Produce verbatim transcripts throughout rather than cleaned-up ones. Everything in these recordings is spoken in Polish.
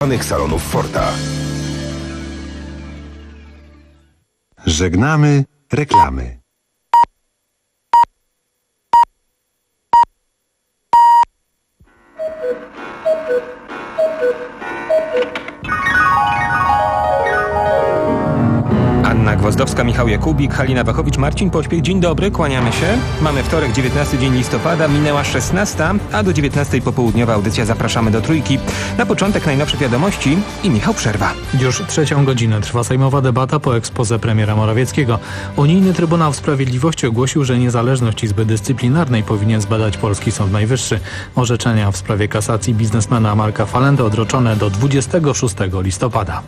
salonów Forta. Żegnamy reklamy. Anna Gwozdowska, Michał Jakubik, Halina Wachowicz, Marcin Pośpiech. Dzień dobry, kłaniamy się. Mamy wtorek, dziewiętnasty dzień listopada, minęła szesnasta, a do dziewiętnastej popołudniowa audycja Zapraszamy do Trójki. Na początek najnowsze wiadomości i Michał Przerwa. Już trzecią godzinę trwa sejmowa debata po exposé premiera Morawieckiego. Unijny Trybunał Sprawiedliwości ogłosił, że niezależność Izby Dyscyplinarnej powinien zbadać polski Sąd Najwyższy. Orzeczenia w sprawie kasacji biznesmena Marka Falenty odroczone do dwudziestego szóstego listopada.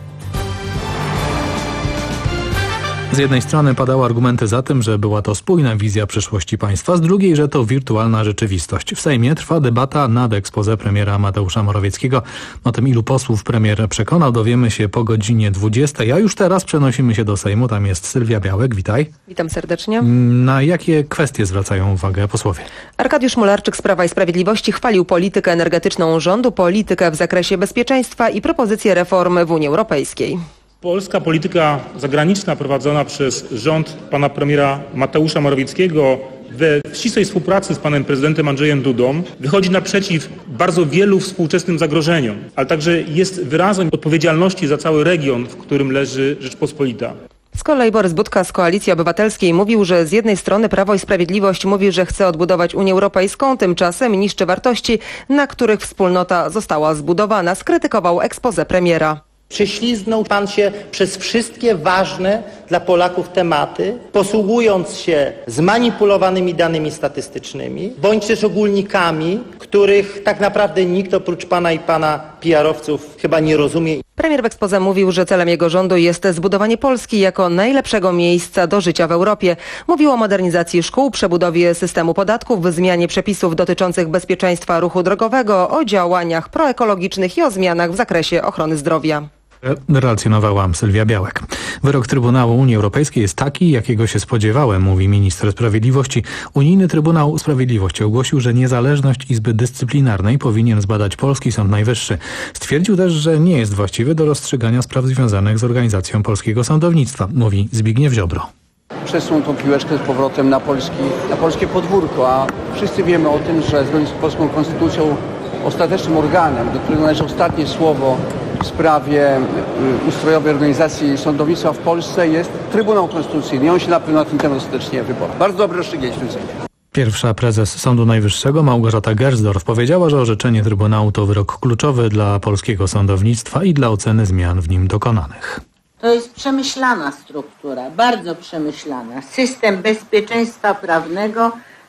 Z jednej strony padały argumenty za tym, że była to spójna wizja przyszłości państwa, z drugiej, że to wirtualna rzeczywistość. W Sejmie trwa debata nad exposé premiera Mateusza Morawieckiego. O tym, ilu posłów premier przekonał, dowiemy się po godzinie dwudziestej, a już teraz przenosimy się do Sejmu. Tam jest Sylwia Białek. Witaj. Witam serdecznie. Na jakie kwestie zwracają uwagę posłowie? Arkadiusz Mularczyk z Prawa i Sprawiedliwości chwalił politykę energetyczną rządu, politykę w zakresie bezpieczeństwa i propozycje reform w Unii Europejskiej. Polska polityka zagraniczna prowadzona przez rząd pana premiera Mateusza Morawieckiego we ścisłej współpracy z panem prezydentem Andrzejem Dudą wychodzi naprzeciw bardzo wielu współczesnym zagrożeniom, ale także jest wyrazem odpowiedzialności za cały region, w którym leży Rzeczpospolita. Z kolei Borys Budka z Koalicji Obywatelskiej mówił, że z jednej strony Prawo i Sprawiedliwość mówi, że chce odbudować Unię Europejską, tymczasem niszczy wartości, na których wspólnota została zbudowana. Skrytykował exposé premiera. Prześlizgnął pan się przez wszystkie ważne dla Polaków tematy, posługując się zmanipulowanymi danymi statystycznymi, bądź też ogólnikami, których tak naprawdę nikt oprócz pana i pana P R-owców chyba nie rozumie. Premier w exposé mówił, że celem jego rządu jest zbudowanie Polski jako najlepszego miejsca do życia w Europie. Mówił o modernizacji szkół, przebudowie systemu podatków, zmianie przepisów dotyczących bezpieczeństwa ruchu drogowego, o działaniach proekologicznych i o zmianach w zakresie ochrony zdrowia. Relacjonowała Sylwia Białek. Wyrok Trybunału Unii Europejskiej jest taki, jakiego się spodziewałem, mówi minister sprawiedliwości. Unijny Trybunał Sprawiedliwości ogłosił, że niezależność Izby Dyscyplinarnej powinien zbadać polski Sąd Najwyższy. Stwierdził też, że nie jest właściwy do rozstrzygania spraw związanych z organizacją polskiego sądownictwa, mówi Zbigniew Ziobro. Przesuną tą piłeczkę z powrotem na, polski, na polskie podwórko, a wszyscy wiemy o tym, że zgodnie z polską konstytucją ostatecznym organem, do którego należy ostatnie słowo w sprawie ustrojowej organizacji sądownictwa w Polsce jest Trybunał Konstytucyjny i on się na pewno na ten temat ostatecznie wypowie. Bardzo dobre rozstrzygnięcie w tym sensie. Pierwsza prezes Sądu Najwyższego Małgorzata Gersdorf powiedziała, że orzeczenie Trybunału to wyrok kluczowy dla polskiego sądownictwa i dla oceny zmian w nim dokonanych. To jest przemyślana struktura, bardzo przemyślana. System bezpieczeństwa prawnego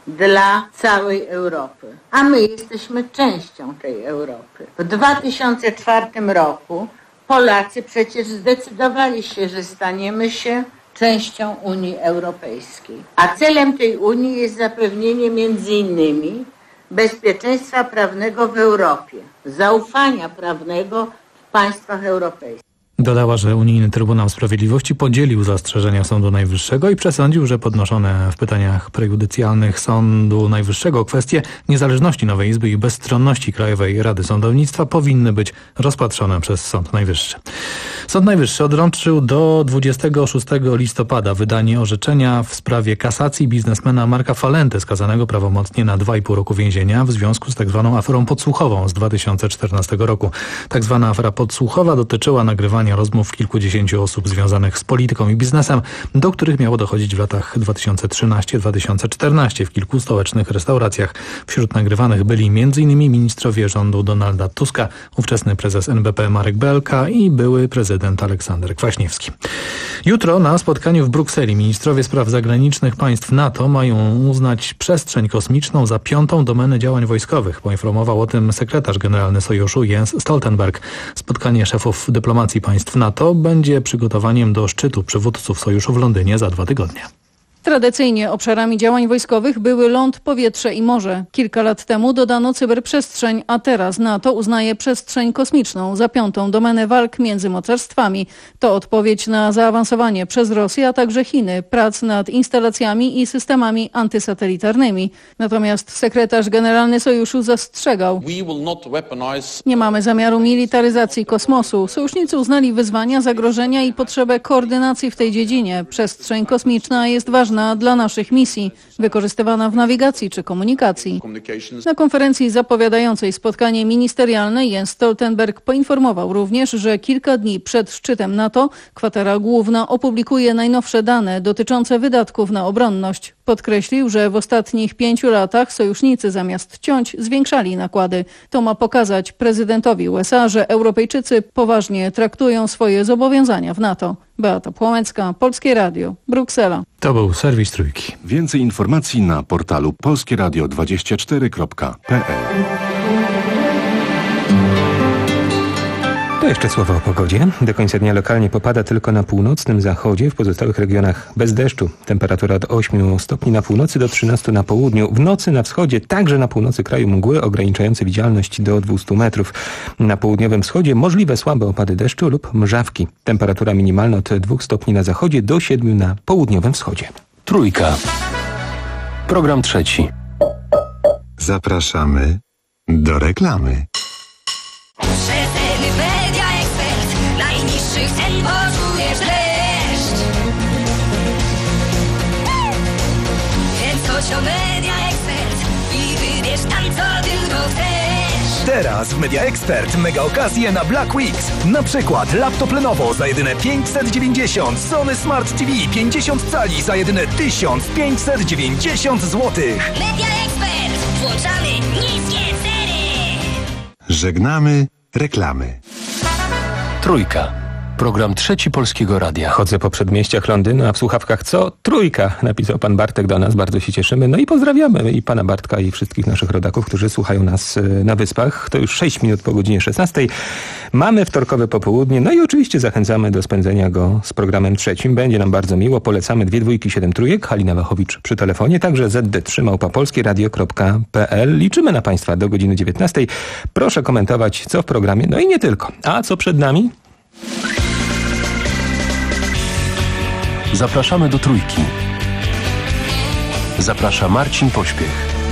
dla całej Europy. A my jesteśmy częścią tej Europy. W dwa tysiące czwartym roku Polacy przecież zdecydowali się, że staniemy się częścią Unii Europejskiej. A celem tej Unii jest zapewnienie między innymi bezpieczeństwa prawnego w Europie, zaufania prawnego w państwach europejskich. Dodała, że Unijny Trybunał Sprawiedliwości podzielił zastrzeżenia Sądu Najwyższego i przesądził, że podnoszone w pytaniach prejudycjalnych Sądu Najwyższego kwestie niezależności nowej Izby i bezstronności Krajowej Rady Sądownictwa powinny być rozpatrzone przez Sąd Najwyższy. Sąd Najwyższy odrączył do dwudziestego szóstego listopada wydanie orzeczenia w sprawie kasacji biznesmena Marka Falenty, skazanego prawomocnie na dwa i pół roku więzienia w związku z tak zwaną aferą podsłuchową z dwa tysiące czternastego roku. Tak zwana afera podsłuchowa dotyczyła nagrywania rozmów kilkudziesięciu osób związanych z polityką i biznesem, do których miało dochodzić w latach dwa tysiące trzynastym do dwa tysiące czternastego w kilku stołecznych restauracjach. Wśród nagrywanych byli między innymi ministrowie rządu Donalda Tuska, ówczesny prezes N B P Marek Belka i były prezydent Aleksander Kwaśniewski. Jutro na spotkaniu w Brukseli ministrowie spraw zagranicznych państw NATO mają uznać przestrzeń kosmiczną za piątą domenę działań wojskowych. Poinformował o tym sekretarz generalny Sojuszu Jens Stoltenberg. Spotkanie szefów dyplomacji państw NATO będzie przygotowaniem do szczytu przywódców Sojuszu w Londynie za dwa tygodnie. Tradycyjnie obszarami działań wojskowych były ląd, powietrze i morze. Kilka lat temu dodano cyberprzestrzeń, a teraz NATO uznaje przestrzeń kosmiczną za piątą domenę walk między mocarstwami. To odpowiedź na zaawansowanie przez Rosję, a także Chiny prac nad instalacjami i systemami antysatelitarnymi. Natomiast sekretarz generalny sojuszu zastrzegał: nie mamy zamiaru militaryzacji kosmosu. Sojusznicy uznali wyzwania, zagrożenia i potrzebę koordynacji w tej dziedzinie. Przestrzeń kosmiczna jest ważna dla naszych misji, wykorzystywana w nawigacji czy komunikacji. Na konferencji zapowiadającej spotkanie ministerialne Jens Stoltenberg poinformował również, że kilka dni przed szczytem NATO kwatera główna opublikuje najnowsze dane dotyczące wydatków na obronność. Podkreślił, że w ostatnich pięciu latach sojusznicy zamiast ciąć zwiększali nakłady. To ma pokazać prezydentowi U S A, że Europejczycy poważnie traktują swoje zobowiązania w NATO. Beata Płomecka, Polskie Radio, Bruksela. To był serwis Trójki. Więcej informacji na portalu polskie radio dwadzieścia cztery kropka p l. To jeszcze słowo o pogodzie. Do końca dnia lokalnie popada tylko na północnym zachodzie, w pozostałych regionach bez deszczu. Temperatura od ośmiu stopni na północy do trzynastu na południu. W nocy na wschodzie, także na północy kraju mgły ograniczające widzialność do dwustu metrów. Na południowym wschodzie możliwe słabe opady deszczu lub mrzawki. Temperatura minimalna od dwóch stopni na zachodzie do siedmiu na południowym wschodzie. Trójka. Program trzeci. Zapraszamy do reklamy. Najniższych cen poczujesz dreszcz. Więc chodź do Media Expert i wybierz tam, co tylko chcesz. Teraz w Media Expert mega okazje na Black Weeks. Na przykład laptop Lenovo za jedyne pięćset dziewięćdziesiąt, Sony Smart T V pięćdziesiąt cali za jedyne tysiąc pięćset dziewięćdziesiąt złotych. Media Expert. Włączamy niskie ceny. Żegnamy reklamy. Trójka. Program trzeci Polskiego Radia. Chodzę po przedmieściach Londynu, a w słuchawkach co? Trójka, napisał pan Bartek do nas. Bardzo się cieszymy. No i pozdrawiamy i pana Bartka, i wszystkich naszych rodaków, którzy słuchają nas na Wyspach. To już sześć minut po godzinie szesnastej. Mamy wtorkowe popołudnie, no i oczywiście zachęcamy do spędzenia go z programem trzecim. Będzie nam bardzo miło. Polecamy dwie dwójki, siedem trójek. Halina Wachowicz przy telefonie, także zet de trzy małpa polskie radio kropka p l. Liczymy na państwa do godziny dziewiętnastej. Proszę komentować, co w programie, no i nie tylko. A co przed nami? Zapraszamy do Trójki. Zaprasza Marcin Pośpiech.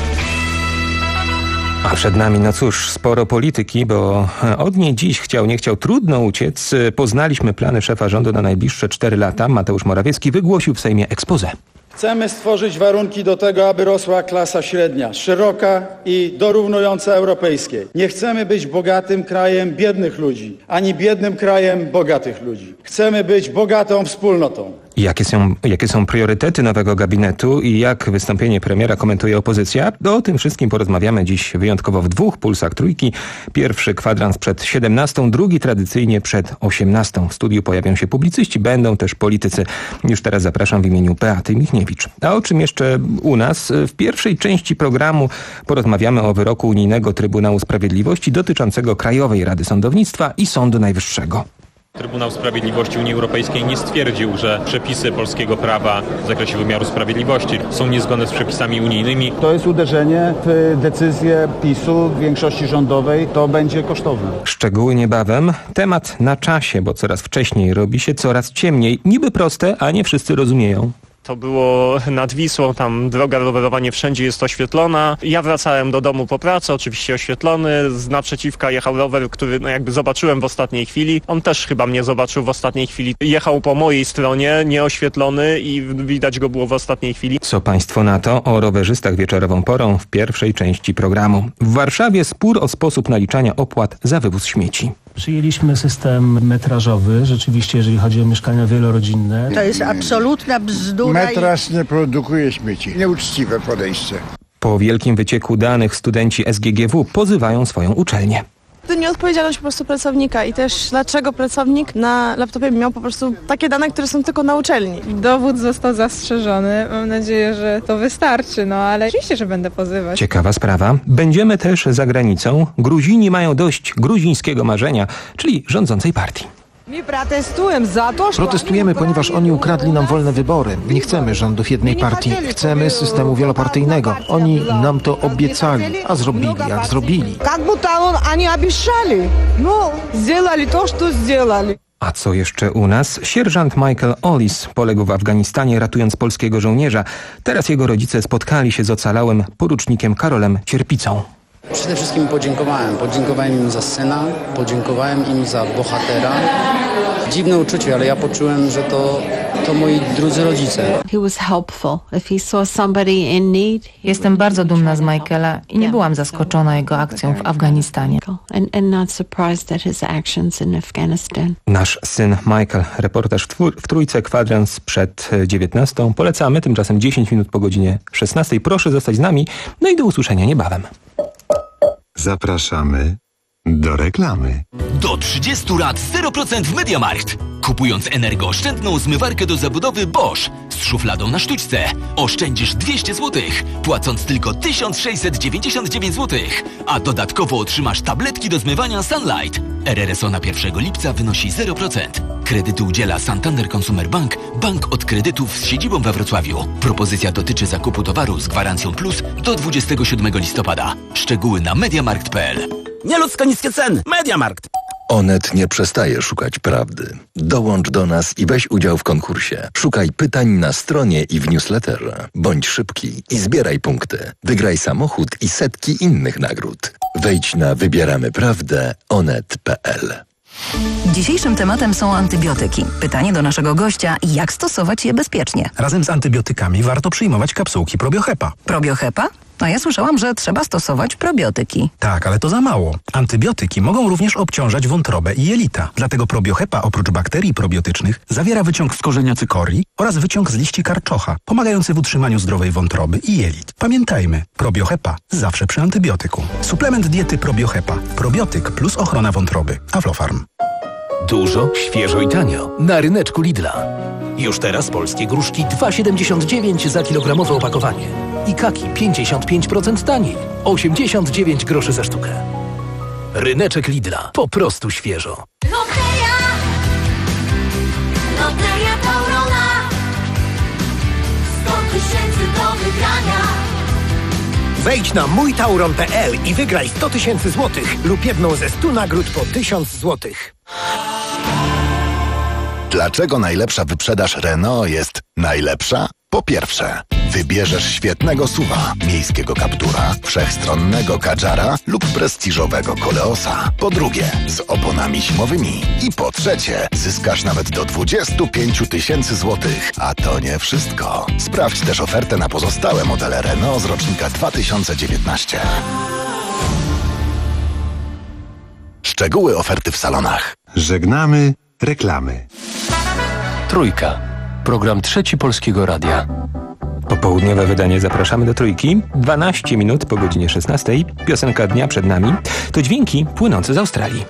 A przed nami, no cóż, sporo polityki, bo od niej dziś, chciał nie chciał, trudno uciec. Poznaliśmy plany szefa rządu na najbliższe cztery lata. Mateusz Morawiecki wygłosił w Sejmie exposé. Chcemy stworzyć warunki do tego, aby rosła klasa średnia, szeroka i dorównująca europejskiej. Nie chcemy być bogatym krajem biednych ludzi, ani biednym krajem bogatych ludzi. Chcemy być bogatą wspólnotą. Jakie są, jakie są priorytety nowego gabinetu i jak wystąpienie premiera komentuje opozycja? O tym wszystkim porozmawiamy dziś wyjątkowo w dwóch pulsach Trójki. Pierwszy kwadrans przed siedemnastą, drugi tradycyjnie przed osiemnastą. W studiu pojawią się publicyści, będą też politycy. Już teraz zapraszam w imieniu Beaty Michniewicz. A o czym jeszcze u nas? W pierwszej części programu porozmawiamy o wyroku Unijnego Trybunału Sprawiedliwości dotyczącego Krajowej Rady Sądownictwa i Sądu Najwyższego. Trybunał Sprawiedliwości Unii Europejskiej nie stwierdził, że przepisy polskiego prawa w zakresie wymiaru sprawiedliwości są niezgodne z przepisami unijnymi. To jest uderzenie w decyzję PiSu w większości rządowej. To będzie kosztowne. Szczegóły niebawem. Temat na czasie, bo coraz wcześniej robi się coraz ciemniej. Niby proste, a nie wszyscy rozumieją. To było nad Wisłą, tam droga rowerowa nie wszędzie jest oświetlona. Ja wracałem do domu po pracy, oczywiście oświetlony. Z naprzeciwka jechał rower, który no jakby zobaczyłem w ostatniej chwili. On też chyba mnie zobaczył w ostatniej chwili. Jechał po mojej stronie, nieoświetlony i widać go było w ostatniej chwili. Co państwo na to? O rowerzystach wieczorową porą w pierwszej części programu. W Warszawie spór o sposób naliczania opłat za wywóz śmieci. Przyjęliśmy system metrażowy, rzeczywiście, jeżeli chodzi o mieszkania wielorodzinne. To jest absolutna bzdura. Metraż nie produkuje śmieci. Nieuczciwe podejście. Po wielkim wycieku danych studenci S G G W pozywają swoją uczelnię. To nieodpowiedzialność po prostu pracownika i też dlaczego pracownik na laptopie miał po prostu takie dane, które są tylko na uczelni. Dowód został zastrzeżony. Mam nadzieję, że to wystarczy, no ale oczywiście, że będę pozywać. Ciekawa sprawa. Będziemy też za granicą. Gruzini mają dość gruzińskiego marzenia, czyli rządzącej partii. Protestujemy, ponieważ oni ukradli nam wolne wybory. Nie chcemy rządów jednej partii, chcemy systemu wielopartyjnego. Oni nam to obiecali, a zrobili jak zrobili. A co jeszcze u nas? Sierżant Michael Ollis poległ w Afganistanie, ratując polskiego żołnierza. Teraz jego rodzice spotkali się z ocalałym porucznikiem Karolem Cierpicą. Przede wszystkim podziękowałem. Podziękowałem im za syna, podziękowałem im za bohatera. Dziwne uczucie, ale ja poczułem, że to, to moi drudzy rodzice. Jestem bardzo dumna z Michaela i nie byłam zaskoczona jego akcją w Afganistanie. Nasz syn Michael, reportaż w Trójce, kwadrans przed dziewiętnastą. Polecamy, tymczasem dziesięć minut po godzinie szesnastej. Proszę zostać z nami, no i do usłyszenia niebawem. Zapraszamy do reklamy. Do trzydziestu lat zero procent w MediaMarkt. Kupując energooszczędną zmywarkę do zabudowy Bosch z szufladą na sztućce oszczędzisz dwieście złotych, płacąc tylko tysiąc sześćset dziewięćdziesiąt dziewięć złotych. A dodatkowo otrzymasz tabletki do zmywania Sunlight. R R S O na pierwszego lipca wynosi zero procent. Kredytu udziela Santander Consumer Bank, bank od kredytów z siedzibą we Wrocławiu. Propozycja dotyczy zakupu towaru z gwarancją plus do dwudziestego siódmego listopada. Szczegóły na mediamarkt kropka p l. Nieludzko niskie ceny. MediaMarkt. Onet nie przestaje szukać prawdy. Dołącz do nas i weź udział w konkursie. Szukaj pytań na stronie i w newsletterze. Bądź szybki i zbieraj punkty. Wygraj samochód i setki innych nagród. Wejdź na wybieramy prawdę onet kropka p l. Dzisiejszym tematem są antybiotyki. Pytanie do naszego gościa, jak stosować je bezpiecznie? Razem z antybiotykami warto przyjmować kapsułki Probiohepa. Probiohepa? A ja słyszałam, że trzeba stosować probiotyki. Tak, ale to za mało. Antybiotyki mogą również obciążać wątrobę i jelita. Dlatego Probiohepa oprócz bakterii probiotycznych zawiera wyciąg z korzenia cykorii oraz wyciąg z liści karczocha, pomagający w utrzymaniu zdrowej wątroby i jelit. Pamiętajmy, Probiohepa zawsze przy antybiotyku. Suplement diety Probiohepa. Probiotyk plus ochrona wątroby. Aflofarm. Dużo, świeżo i tanio. Na ryneczku Lidla. Już teraz polskie gruszki dwa siedemdziesiąt dziewięć za kilogramowe opakowanie. I kaki pięćdziesiąt pięć procent taniej. osiemdziesiąt dziewięć groszy za sztukę. Ryneczek Lidla. Po prostu świeżo. Loteria! Loteria Taurona! sto tysięcy do wygrania! Wejdź na mój tauron kropka p l i wygraj sto tysięcy złotych lub jedną ze stu nagród po tysiąc złotych. Dlaczego najlepsza wyprzedaż Renault jest najlepsza? Po pierwsze, wybierzesz świetnego suwa, miejskiego Captura, wszechstronnego Kadżara lub prestiżowego Koleosa. Po drugie, z oponami zimowymi. I po trzecie, zyskasz nawet do dwudziestu pięciu tysięcy złotych. A to nie wszystko. Sprawdź też ofertę na pozostałe modele Renault z rocznika dwa tysiące dziewiętnastego. Szczegóły oferty w salonach. Żegnamy reklamy. Trójka. Program Trzeci Polskiego Radia. Popołudniowe wydanie zapraszamy do Trójki. dwanaście minut po godzinie szesnastej. Piosenka dnia przed nami. To dźwięki płynące z Australii.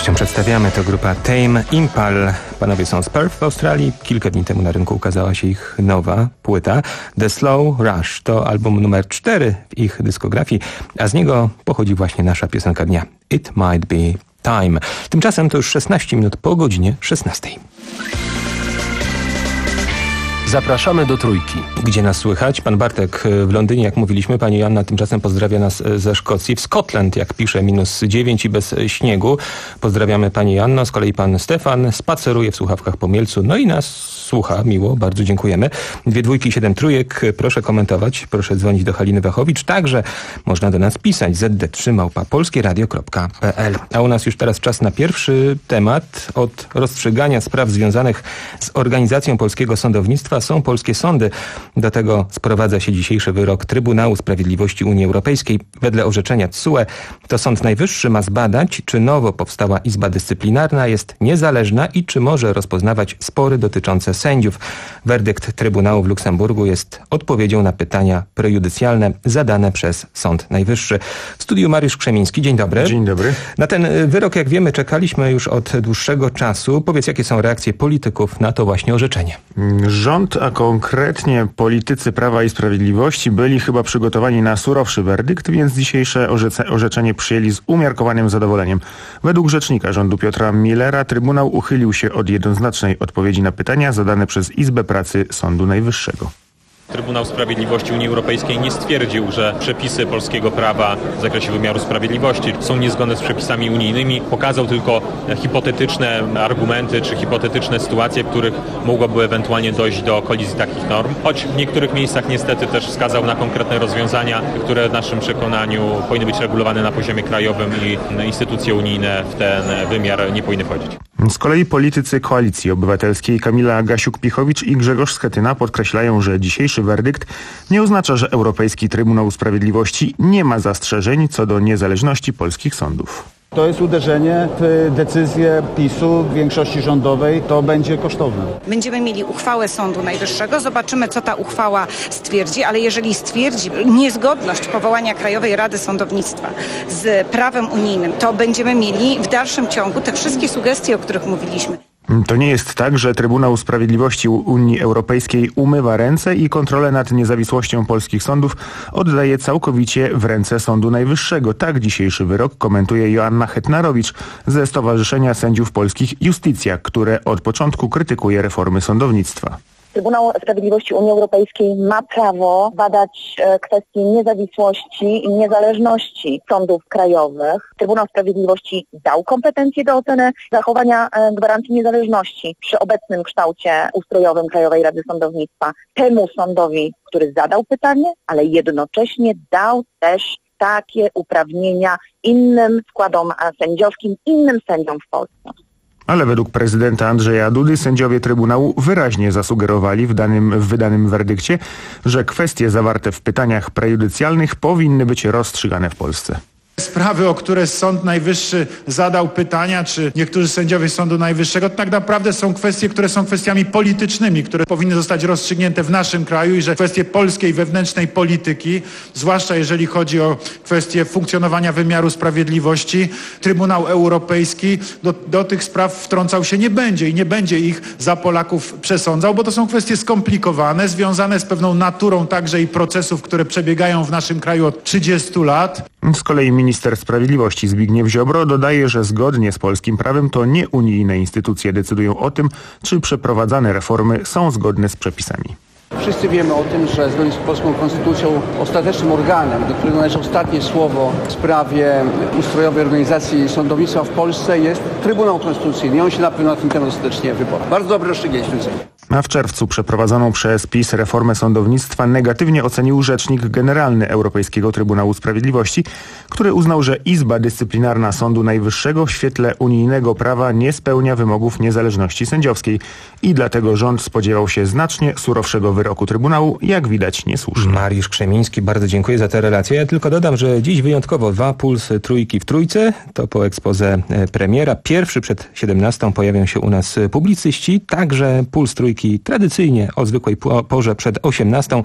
przyjemnością przedstawiamy. To grupa Tame Impala. Panowie są z Perth w Australii. Kilka dni temu na rynku ukazała się ich nowa płyta. The Slow Rush to album numer cztery w ich dyskografii, a z niego pochodzi właśnie nasza piosenka dnia. It Might Be Time. Tymczasem to już szesnaście minut po godzinie szesnastej. Zapraszamy do Trójki. Gdzie nas słychać? Pan Bartek w Londynie, jak mówiliśmy. Pani Joanna tymczasem pozdrawia nas ze Szkocji. W Scotland, jak pisze, minus dziewięć i bez śniegu. Pozdrawiamy Pani Joanno. Z kolei Pan Stefan spaceruje w słuchawkach po Mielcu. No i nas słucha miło. Bardzo dziękujemy. Dwie dwójki, siedem trójek. Proszę komentować. Proszę dzwonić do Haliny Wachowicz. Także można do nas pisać. zet de trzy małpa polskie radio kropka pe el. A u nas już teraz czas na pierwszy temat. Od rozstrzygania spraw związanych z organizacją polskiego sądownictwa są polskie sądy. Do tego sprowadza się dzisiejszy wyrok Trybunału Sprawiedliwości Unii Europejskiej. Wedle orzeczenia T S U E to Sąd Najwyższy ma zbadać, czy nowo powstała Izba Dyscyplinarna jest niezależna i czy może rozpoznawać spory dotyczące sędziów. Werdykt Trybunału w Luksemburgu jest odpowiedzią na pytania prejudycjalne zadane przez Sąd Najwyższy. W studiu Mariusz Krzemiński. Dzień dobry. Dzień dobry. Na ten wyrok, jak wiemy, czekaliśmy już od dłuższego czasu. Powiedz, jakie są reakcje polityków na to właśnie orzeczenie? Rząd, a konkretnie politycy Prawa i Sprawiedliwości byli chyba przygotowani na surowszy werdykt, więc dzisiejsze orze- orzeczenie przyjęli z umiarkowanym zadowoleniem. Według rzecznika rządu Piotra Millera Trybunał uchylił się od jednoznacznej odpowiedzi na pytania zadane przez Izbę Pracy Sądu Najwyższego. Trybunał Sprawiedliwości Unii Europejskiej nie stwierdził, że przepisy polskiego prawa w zakresie wymiaru sprawiedliwości są niezgodne z przepisami unijnymi. Pokazał tylko hipotetyczne argumenty czy hipotetyczne sytuacje, w których mogłoby ewentualnie dojść do kolizji takich norm. Choć w niektórych miejscach niestety też wskazał na konkretne rozwiązania, które w naszym przekonaniu powinny być regulowane na poziomie krajowym i instytucje unijne w ten wymiar nie powinny wchodzić. Z kolei politycy Koalicji Obywatelskiej Kamila Gasiuk-Pihowicz i Grzegorz Schetyna podkreślają, że dzisiejszy werdykt nie oznacza, że Europejski Trybunał Sprawiedliwości nie ma zastrzeżeń co do niezależności polskich sądów. To jest uderzenie w decyzję PiSu, większości rządowej. To będzie kosztowne. Będziemy mieli uchwałę Sądu Najwyższego. Zobaczymy, co ta uchwała stwierdzi, ale jeżeli stwierdzi niezgodność powołania Krajowej Rady Sądownictwa z prawem unijnym, to będziemy mieli w dalszym ciągu te wszystkie sugestie, o których mówiliśmy. To nie jest tak, że Trybunał Sprawiedliwości Unii Europejskiej umywa ręce i kontrolę nad niezawisłością polskich sądów oddaje całkowicie w ręce Sądu Najwyższego. Tak dzisiejszy wyrok komentuje Joanna Hetnarowicz ze Stowarzyszenia Sędziów Polskich Justicja, które od początku krytykuje reformy sądownictwa. Trybunał Sprawiedliwości Unii Europejskiej ma prawo badać kwestie niezawisłości i niezależności sądów krajowych. Trybunał Sprawiedliwości dał kompetencje do oceny zachowania gwarancji niezależności przy obecnym kształcie ustrojowym Krajowej Rady Sądownictwa temu sądowi, który zadał pytanie, ale jednocześnie dał też takie uprawnienia innym składom sędziowskim, innym sędziom w Polsce. Ale według prezydenta Andrzeja Dudy sędziowie Trybunału wyraźnie zasugerowali w, danym, w wydanym werdykcie, że kwestie zawarte w pytaniach prejudycjalnych powinny być rozstrzygane w Polsce. Sprawy, o które Sąd Najwyższy zadał pytania, czy niektórzy sędziowie Sądu Najwyższego, to tak naprawdę są kwestie, które są kwestiami politycznymi, które powinny zostać rozstrzygnięte w naszym kraju i że kwestie polskiej wewnętrznej polityki, zwłaszcza jeżeli chodzi o kwestie funkcjonowania wymiaru sprawiedliwości, Trybunał Europejski do, do tych spraw wtrącał się nie będzie i nie będzie ich za Polaków przesądzał, bo to są kwestie skomplikowane, związane z pewną naturą także i procesów, które przebiegają w naszym kraju od trzydziestu lat. Z kolei minister sprawiedliwości Zbigniew Ziobro dodaje, że zgodnie z polskim prawem to nie unijne instytucje decydują o tym, czy przeprowadzane reformy są zgodne z przepisami. Wszyscy wiemy o tym, że zgodnie z polską konstytucją ostatecznym organem, do którego należy ostatnie słowo w sprawie ustrojowej organizacji sądownictwa w Polsce jest Trybunał Konstytucyjny. I on się na pewno na ten temat ostatecznie wypowie. Bardzo dobre rozstrzygnięcie w tym sensie. A w czerwcu przeprowadzoną przez PiS reformę sądownictwa negatywnie ocenił rzecznik generalny Europejskiego Trybunału Sprawiedliwości, który uznał, że Izba Dyscyplinarna Sądu Najwyższego w świetle unijnego prawa nie spełnia wymogów niezależności sędziowskiej i dlatego rząd spodziewał się znacznie surowszego wyroku Trybunału, jak widać niesłusznie. Mariusz Krzemiński, bardzo dziękuję za te relacje. Ja tylko dodam, że dziś wyjątkowo dwa Puls Trójki w Trójce, to po ekspoze premiera. Pierwszy przed siedemnastą pojawią się u nas publicyści, także Puls Trójki tradycyjnie o zwykłej porze przed osiemnastą.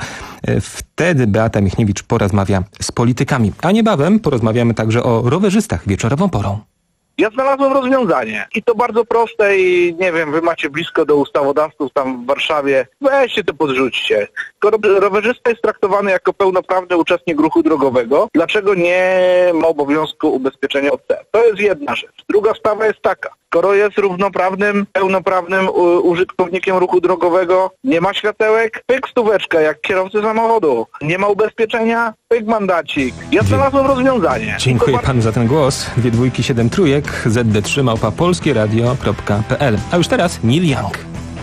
Wtedy Beata Michniewicz porozmawia z politykami. A niebawem porozmawiamy także o rowerzystach wieczorową porą. Ja znalazłem rozwiązanie i to bardzo proste i nie wiem, wy macie blisko do ustawodawców tam w Warszawie, weźcie to podrzućcie. Skoro rowerzysta jest traktowany jako pełnoprawny uczestnik ruchu drogowego, dlaczego nie ma obowiązku ubezpieczenia O C? To jest jedna rzecz. Druga sprawa jest taka. Skoro jest równoprawnym, pełnoprawnym u- użytkownikiem ruchu drogowego, nie ma światełek, pyk stóweczka jak kierowcy samochodu. Nie ma ubezpieczenia, pyk mandacik. Ja znalazłem rozwiązanie. Dziękuję panu za ten głos. Dwie dwójki, siedem trójek, zet de trzy małpa polskieradio kropka pe el. A już teraz Neil Young.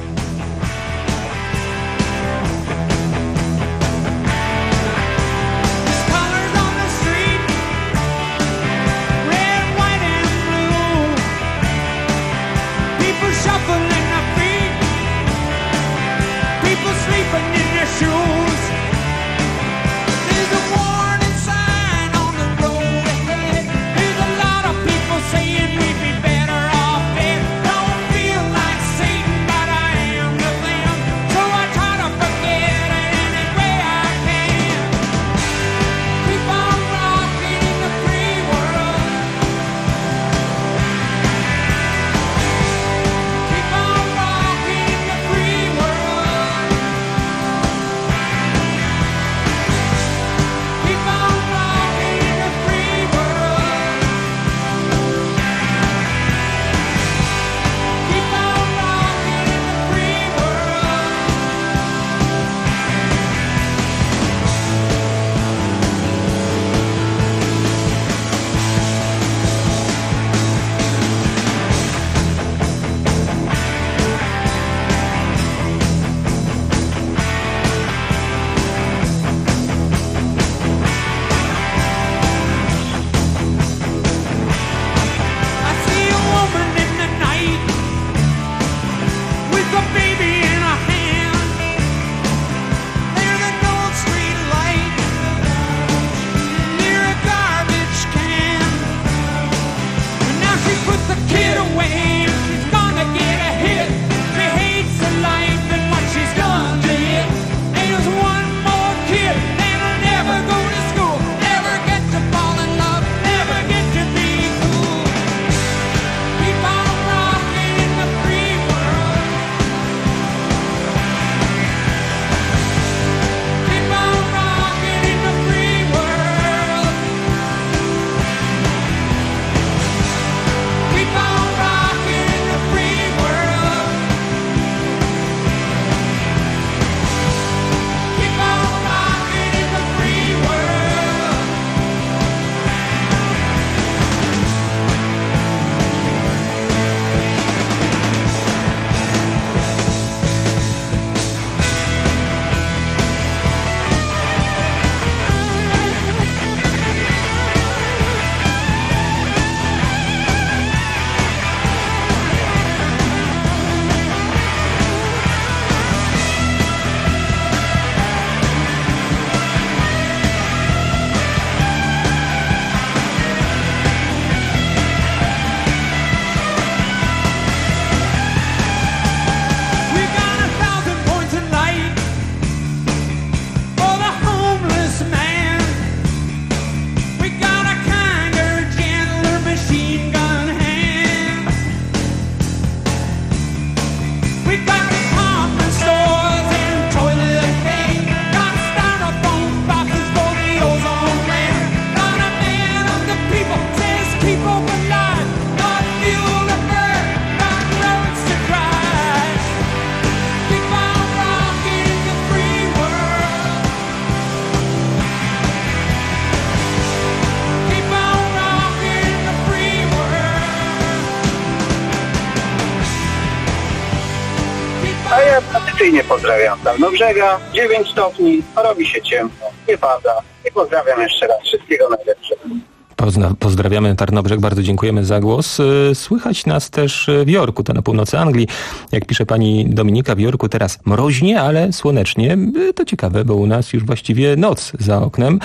A ja tradycyjnie pozdrawiam Tarnobrzega, dziewięć stopni, robi się ciemno, nie pada. I pozdrawiam jeszcze raz, wszystkiego najlepszego. Pozna- pozdrawiamy Tarnobrzeg, bardzo dziękujemy za głos. Słychać nas też w Yorku, to na północy Anglii. Jak pisze pani Dominika, w Yorku teraz mroźnie, ale słonecznie. To ciekawe, bo u nas już właściwie noc za oknem.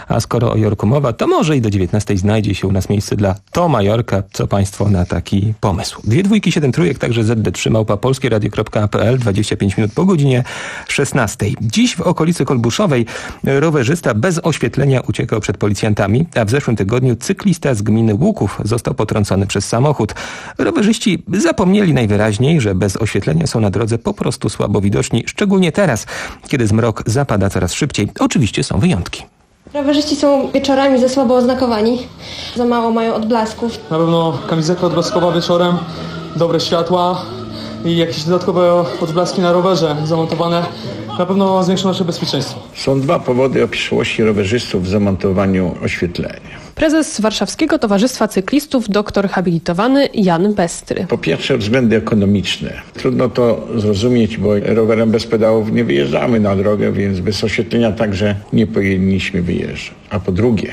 A skoro o Jorku mowa, to może i do dziewiętnastej znajdzie się u nas miejsce dla Toma Jorka. Co państwo na taki pomysł? Dwie dwójki, siedem trójek, także zet de trzy małpa polskieradio kropka pe el, dwadzieścia pięć minut po godzinie szesnastej. Dziś w okolicy Kolbuszowej rowerzysta bez oświetlenia uciekał przed policjantami, a w zeszłym tygodniu cyklista z gminy Łuków został potrącony przez samochód. Rowerzyści zapomnieli najwyraźniej, że bez oświetlenia są na drodze po prostu słabo widoczni, szczególnie teraz, kiedy zmrok zapada coraz szybciej. Oczywiście są wyjątki. Rowerzyści są wieczorami za słabo oznakowani, za mało mają odblasków. Na pewno kamizelka odblaskowa wieczorem, dobre światła i jakieś dodatkowe odblaski na rowerze zamontowane na pewno zwiększą nasze bezpieczeństwo. Są dwa powody opieszałości rowerzystów w zamontowaniu oświetlenia. Prezes Warszawskiego Towarzystwa Cyklistów, doktor habilitowany Jan Bestry. Po pierwsze względy ekonomiczne. Trudno to zrozumieć, bo rowerem bez pedałów nie wyjeżdżamy na drogę, więc bez oświetlenia także nie powinniśmy wyjeżdżać. A po drugie,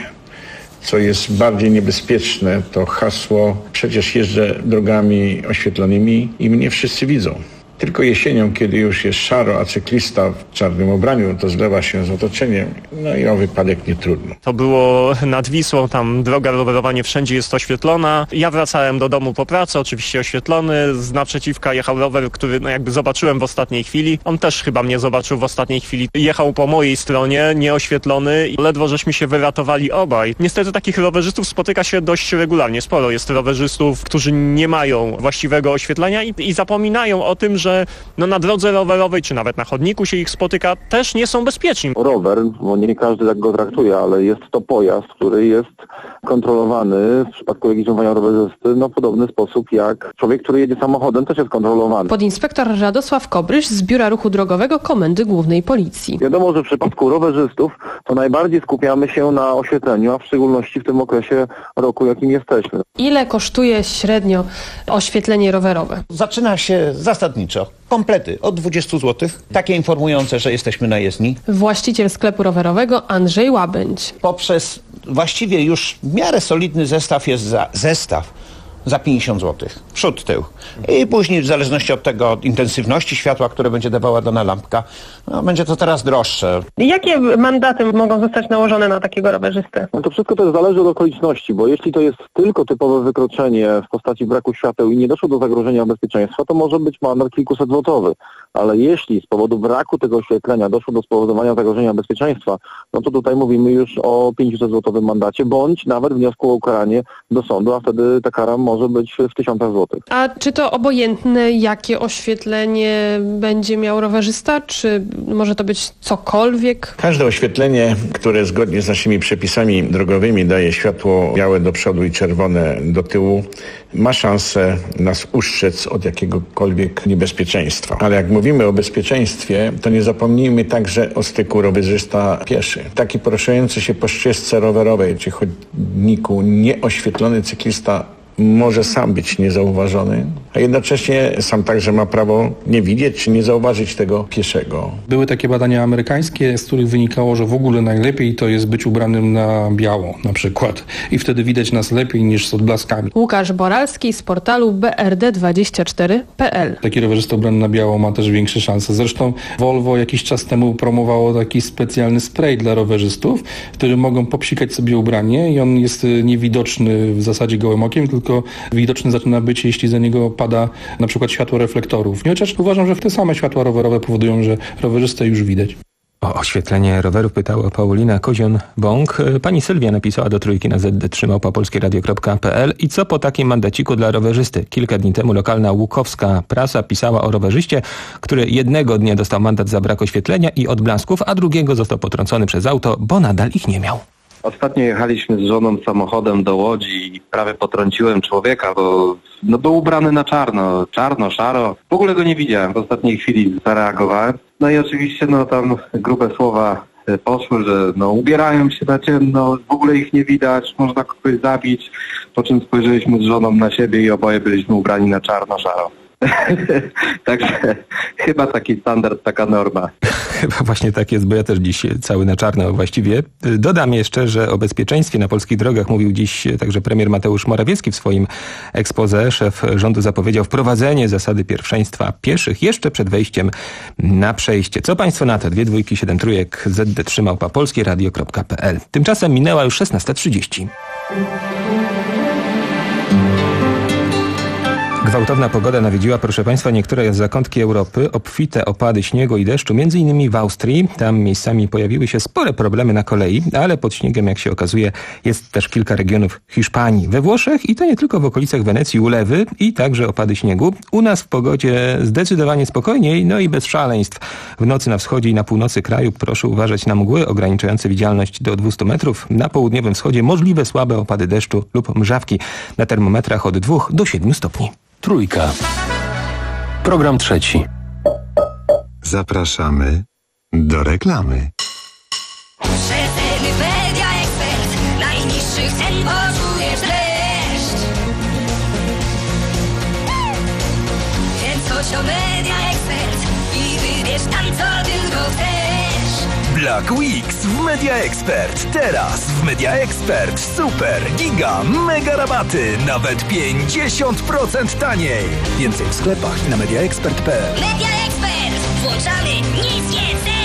co jest bardziej niebezpieczne, to hasło przecież jeżdżę drogami oświetlonymi i mnie wszyscy widzą. Tylko jesienią, kiedy już jest szaro, a cyklista w czarnym ubraniu, to zlewa się z otoczeniem, no i o wypadek nie trudno. To było nad Wisłą, tam droga rowerowa nie wszędzie jest oświetlona. Ja wracałem do domu po pracy, oczywiście oświetlony. Z naprzeciwka jechał rower, który no jakby zobaczyłem w ostatniej chwili. On też chyba mnie zobaczył w ostatniej chwili. Jechał po mojej stronie, nieoświetlony i ledwo żeśmy się wyratowali obaj. Niestety takich rowerzystów spotyka się dość regularnie. Sporo jest rowerzystów, którzy nie mają właściwego oświetlenia i, i zapominają o tym, że no na drodze rowerowej, czy nawet na chodniku się ich spotyka, też nie są bezpieczni. Rower, bo nie każdy tak go traktuje, ale jest to pojazd, który jest kontrolowany w przypadku legitymowania rowerzysty no w podobny sposób jak człowiek, który jedzie samochodem, też jest kontrolowany. Podinspektor Radosław Kobryś z Biura Ruchu Drogowego Komendy Głównej Policji. Wiadomo, że w przypadku rowerzystów to najbardziej skupiamy się na oświetleniu, a w szczególności w tym okresie roku, jakim jesteśmy. Ile kosztuje średnio oświetlenie rowerowe? Zaczyna się zasadniczo. Komplety od dwudziestu złotych, takie informujące, że jesteśmy na jezdni. Właściciel sklepu rowerowego Andrzej Łabędź. Poprzez właściwie już w miarę solidny zestaw jest za zestaw za pięćdziesiąt złotych. Przód, tył. I później w zależności od tego, od intensywności światła, które będzie dawała dana lampka, no, będzie to teraz droższe. Jakie mandaty mogą zostać nałożone na takiego rowerzystę? No to wszystko też zależy od okoliczności, bo jeśli to jest tylko typowe wykroczenie w postaci braku świateł i nie doszło do zagrożenia bezpieczeństwa, to może być mandat kilkuset złotowy. Ale jeśli z powodu braku tego oświetlenia doszło do spowodowania zagrożenia bezpieczeństwa, no to tutaj mówimy już o pięciuset złotowym mandacie, bądź nawet wniosku o ukaranie do sądu, a wtedy ta kara może być w tysiącach złotych. A czy to obojętne, jakie oświetlenie będzie miał rowerzysta, czy może to być cokolwiek? Każde oświetlenie, które zgodnie z naszymi przepisami drogowymi daje światło białe do przodu i czerwone do tyłu, ma szansę nas ustrzec od jakiegokolwiek niebezpieczeństwa. Ale jak mówimy o bezpieczeństwie, to nie zapomnijmy także o styku rowerzysta-pieszy. Taki poruszający się po ścieżce rowerowej czy chodniku nieoświetlony cyklista może sam być niezauważony, a jednocześnie sam także ma prawo nie widzieć czy nie zauważyć tego pieszego. Były takie badania amerykańskie, z których wynikało, że w ogóle najlepiej to jest być ubranym na biało na przykład i wtedy widać nas lepiej niż z odblaskami. Łukasz Boralski z portalu b r d dwadzieścia cztery kropka p l. Taki rowerzysta ubrany na biało ma też większe szanse. Zresztą Volvo jakiś czas temu promowało taki specjalny spray dla rowerzystów, który mogą popsikać sobie ubranie i on jest niewidoczny w zasadzie gołym okiem, tylko widoczny zaczyna być, jeśli za niego pada na przykład światło reflektorów. Chociaż uważam, że te same światła rowerowe powodują, że rowerzystę już widać. O oświetlenie roweru pytała Paulina Kozion-Bąk. Pani Sylwia napisała do trójki na zet de trzy małpa polskieradio kropka p l. I co po takim mandaciku dla rowerzysty? Kilka dni temu lokalna łukowska prasa pisała o rowerzyście, który jednego dnia dostał mandat za brak oświetlenia i odblasków, a drugiego został potrącony przez auto, bo nadal ich nie miał. Ostatnio jechaliśmy z żoną samochodem do Łodzi i prawie potrąciłem człowieka, bo no, był ubrany na czarno, czarno, szaro. W ogóle go nie widziałem, w ostatniej chwili zareagowałem. No i oczywiście no tam grube słowa poszły, że no ubierają się na ciemno, w ogóle ich nie widać, można kogoś zabić. Po czym spojrzeliśmy z żoną na siebie i oboje byliśmy ubrani na czarno, szaro. Także chyba taki standard, taka norma. Chyba właśnie tak jest, bo ja też dziś cały na czarno właściwie. Dodam jeszcze, że o bezpieczeństwie na polskich drogach mówił dziś także premier Mateusz Morawiecki w swoim exposé. Szef rządu zapowiedział wprowadzenie zasady pierwszeństwa pieszych jeszcze przed wejściem na przejście. Co państwo na to? Dwie dwójki, siedem trójek, zet de trzy małpa polskie radio kropka pe el. Tymczasem minęła już szesnasta trzydzieści. Gwałtowna pogoda nawiedziła, proszę państwa, niektóre zakątki Europy. Obfite opady śniegu i deszczu, między innymi w Austrii. Tam miejscami pojawiły się spore problemy na kolei, ale pod śniegiem, jak się okazuje, jest też kilka regionów Hiszpanii. We Włoszech i to nie tylko w okolicach Wenecji ulewy i także opady śniegu. U nas w pogodzie zdecydowanie spokojniej, no i bez szaleństw. W nocy na wschodzie i na północy kraju proszę uważać na mgły ograniczające widzialność do dwieście metrów. Na południowym wschodzie możliwe słabe opady deszczu lub mrzawki. Na termometrach od dwóch do siedmiu stopni. Trójka. Program trzeci. Zapraszamy do reklamy. Przeceny Media Expert. Najniższych cen poczujesz dreszcz. Więc chodź do Media Expert i wybierz tam, co tylko chcesz. Black Weeks w Media Expert. Teraz w Media Expert super, giga, mega rabaty. Nawet pięćdziesiąt procent taniej. Więcej w sklepach i na media expert kropka pe el. Media Expert. Włączamy niskie ceny.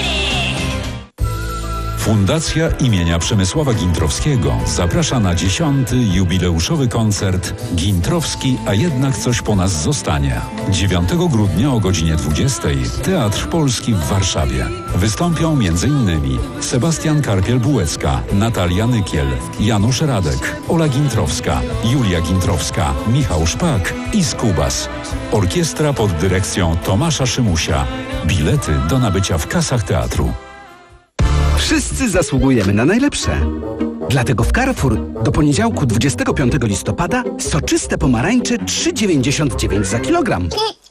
Fundacja imienia Przemysława Gintrowskiego zaprasza na dziesiąty jubileuszowy koncert Gintrowski, a jednak coś po nas zostanie. dziewiątego grudnia o godzinie dwudziestej Teatr Polski w Warszawie. Wystąpią m.in. Sebastian Karpiel-Bułecka, Natalia Nykiel, Janusz Radek, Ola Gintrowska, Julia Gintrowska, Michał Szpak i Skubas. Orkiestra pod dyrekcją Tomasza Szymusia. Bilety do nabycia w kasach teatru. Wszyscy zasługujemy na najlepsze. Dlatego w Carrefour do poniedziałku dwudziestego piątego listopada soczyste pomarańcze trzy dziewięćdziesiąt dziewięć za kilogram.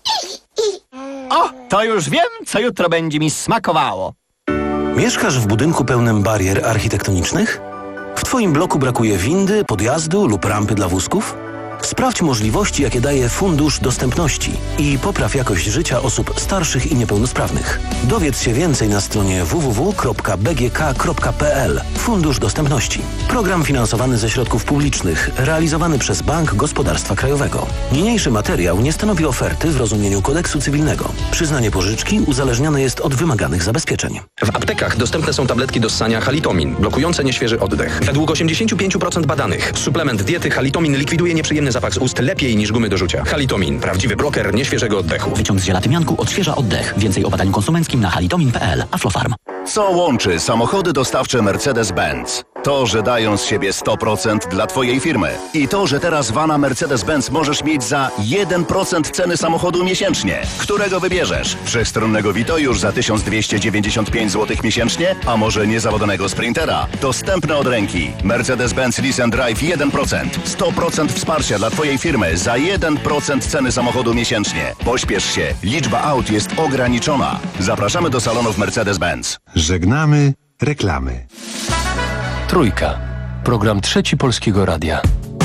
O, to już wiem, co jutro będzie mi smakowało. Mieszkasz w budynku pełnym barier architektonicznych? W Twoim bloku brakuje windy, podjazdu lub rampy dla wózków? Sprawdź możliwości, jakie daje Fundusz Dostępności i popraw jakość życia osób starszych i niepełnosprawnych. Dowiedz się więcej na stronie w w w kropka b g k kropka p l. Fundusz Dostępności. Program finansowany ze środków publicznych, realizowany przez Bank Gospodarstwa Krajowego. Niniejszy materiał nie stanowi oferty w rozumieniu kodeksu cywilnego. Przyznanie pożyczki uzależnione jest od wymaganych zabezpieczeń. W aptekach dostępne są tabletki do ssania Halitomin, blokujące nieświeży oddech. Według osiemdziesiąt pięć procent badanych suplement diety Halitomin likwiduje nieprzyjemny zapach z ust lepiej niż gumy do rzucia. Halitomin. Prawdziwy bloker nieświeżego oddechu. Wyciąg z zielatymianku odświeża oddech. Więcej o badaniu konsumenckim na halitomin kropka p l. Aflofarm. Co łączy samochody dostawcze Mercedes-Benz? To, że dają z siebie sto procent dla Twojej firmy. I to, że teraz vana Mercedes-Benz możesz mieć za jeden procent ceny samochodu miesięcznie. Którego wybierzesz? Wszechstronnego Vito już za tysiąc dwieście dziewięćdziesiąt pięć złotych miesięcznie? A może niezawodnego Sprintera? Dostępne od ręki. Mercedes-Benz Lease and Drive jeden procent. sto procent wsparcia dla Twojej firmy za jeden procent ceny samochodu miesięcznie. Pośpiesz się. Liczba aut jest ograniczona. Zapraszamy do salonów Mercedes-Benz. Żegnamy reklamy. Trójka. Program trzeci Polskiego Radia.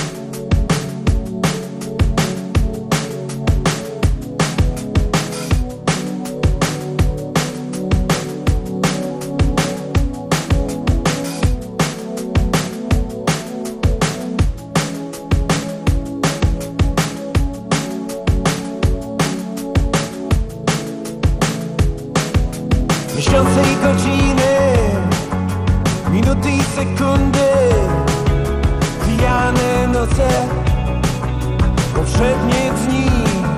Miesiące i godziny, minuty i sekundy, pijane noce, poprzednie dni.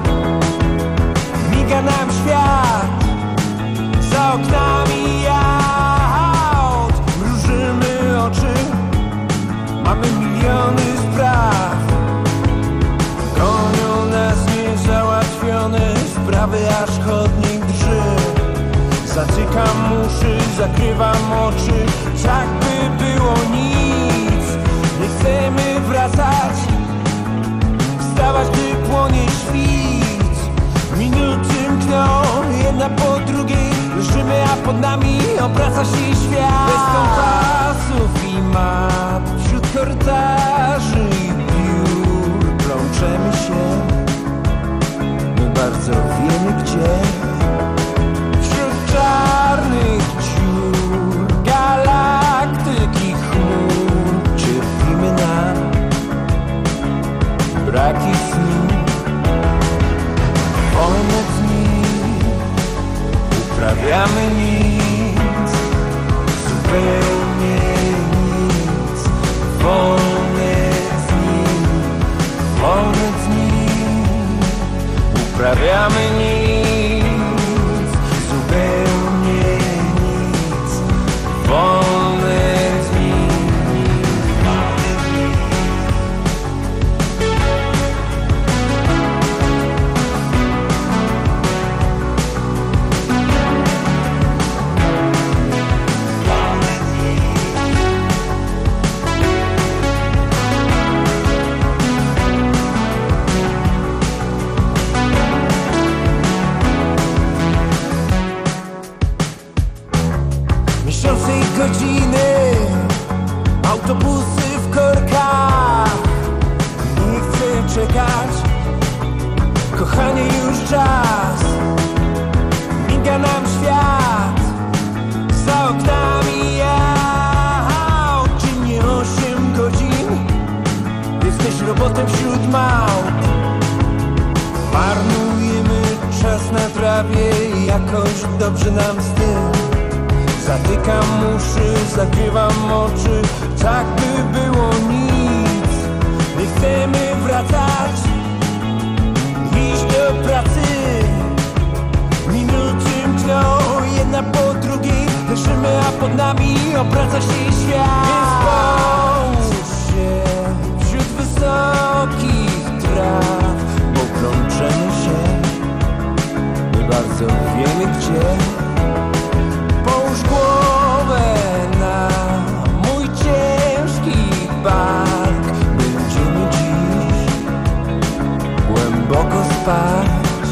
Miga nam świat za oknami aut. Mrużymy oczy, mamy miliony spraw. Gonią nas niezałatwione sprawy, aż chodnik drży. Zatykam uszy, zakrywam oczy, tak by było nic. Nie chcemy wracać, wstawać, gdy płonie świt. Minuty mkną, jedna po drugiej, leżymy, a pod nami obraca się świat. Bez kompasów i map, wśród korytarzy i biur plączemy się. My bardzo bardzo wiemy gdzie. Wśród czarnych dziur, galaktyki chmur cierpimy na braki snu. Wolne dni, uprawiamy nic, zupełnie nic. Wolne dni, wolne dni, uprawiamy nic, zupełnie nic. Wolne dni, wolne dni. Miesiące i godziny, autobusy w korkach. Nie chcę czekać, kochanie, już czas. Miga nam świat, za oknami ja. Dziennie osiem godzin, jesteś robotem wśród małp. Marnujemy czas na trawie i jakoś dobrze nam z tym. Zatykam uszy, zakrywam oczy, tak by było nic. Nie chcemy wracać, iść do pracy. Minuty mkną, jedna po drugiej. Dyszymy, a pod nami obraca się świat. Więc połóż się wśród wysokich traw. Poplączemy się, my bardzo wiemy gdzie. Połóż głowę na mój ciężki bark. Będziemy dziś głęboko spać.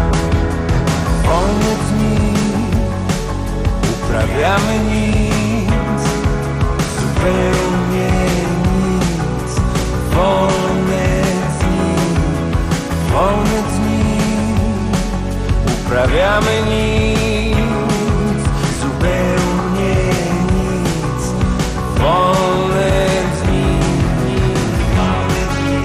Wolne dni, uprawiamy nic, zupełnie nic. Wolne dni, wolne dni, uprawiamy nic, zupełnie nic. Wolne dni, wolne dni.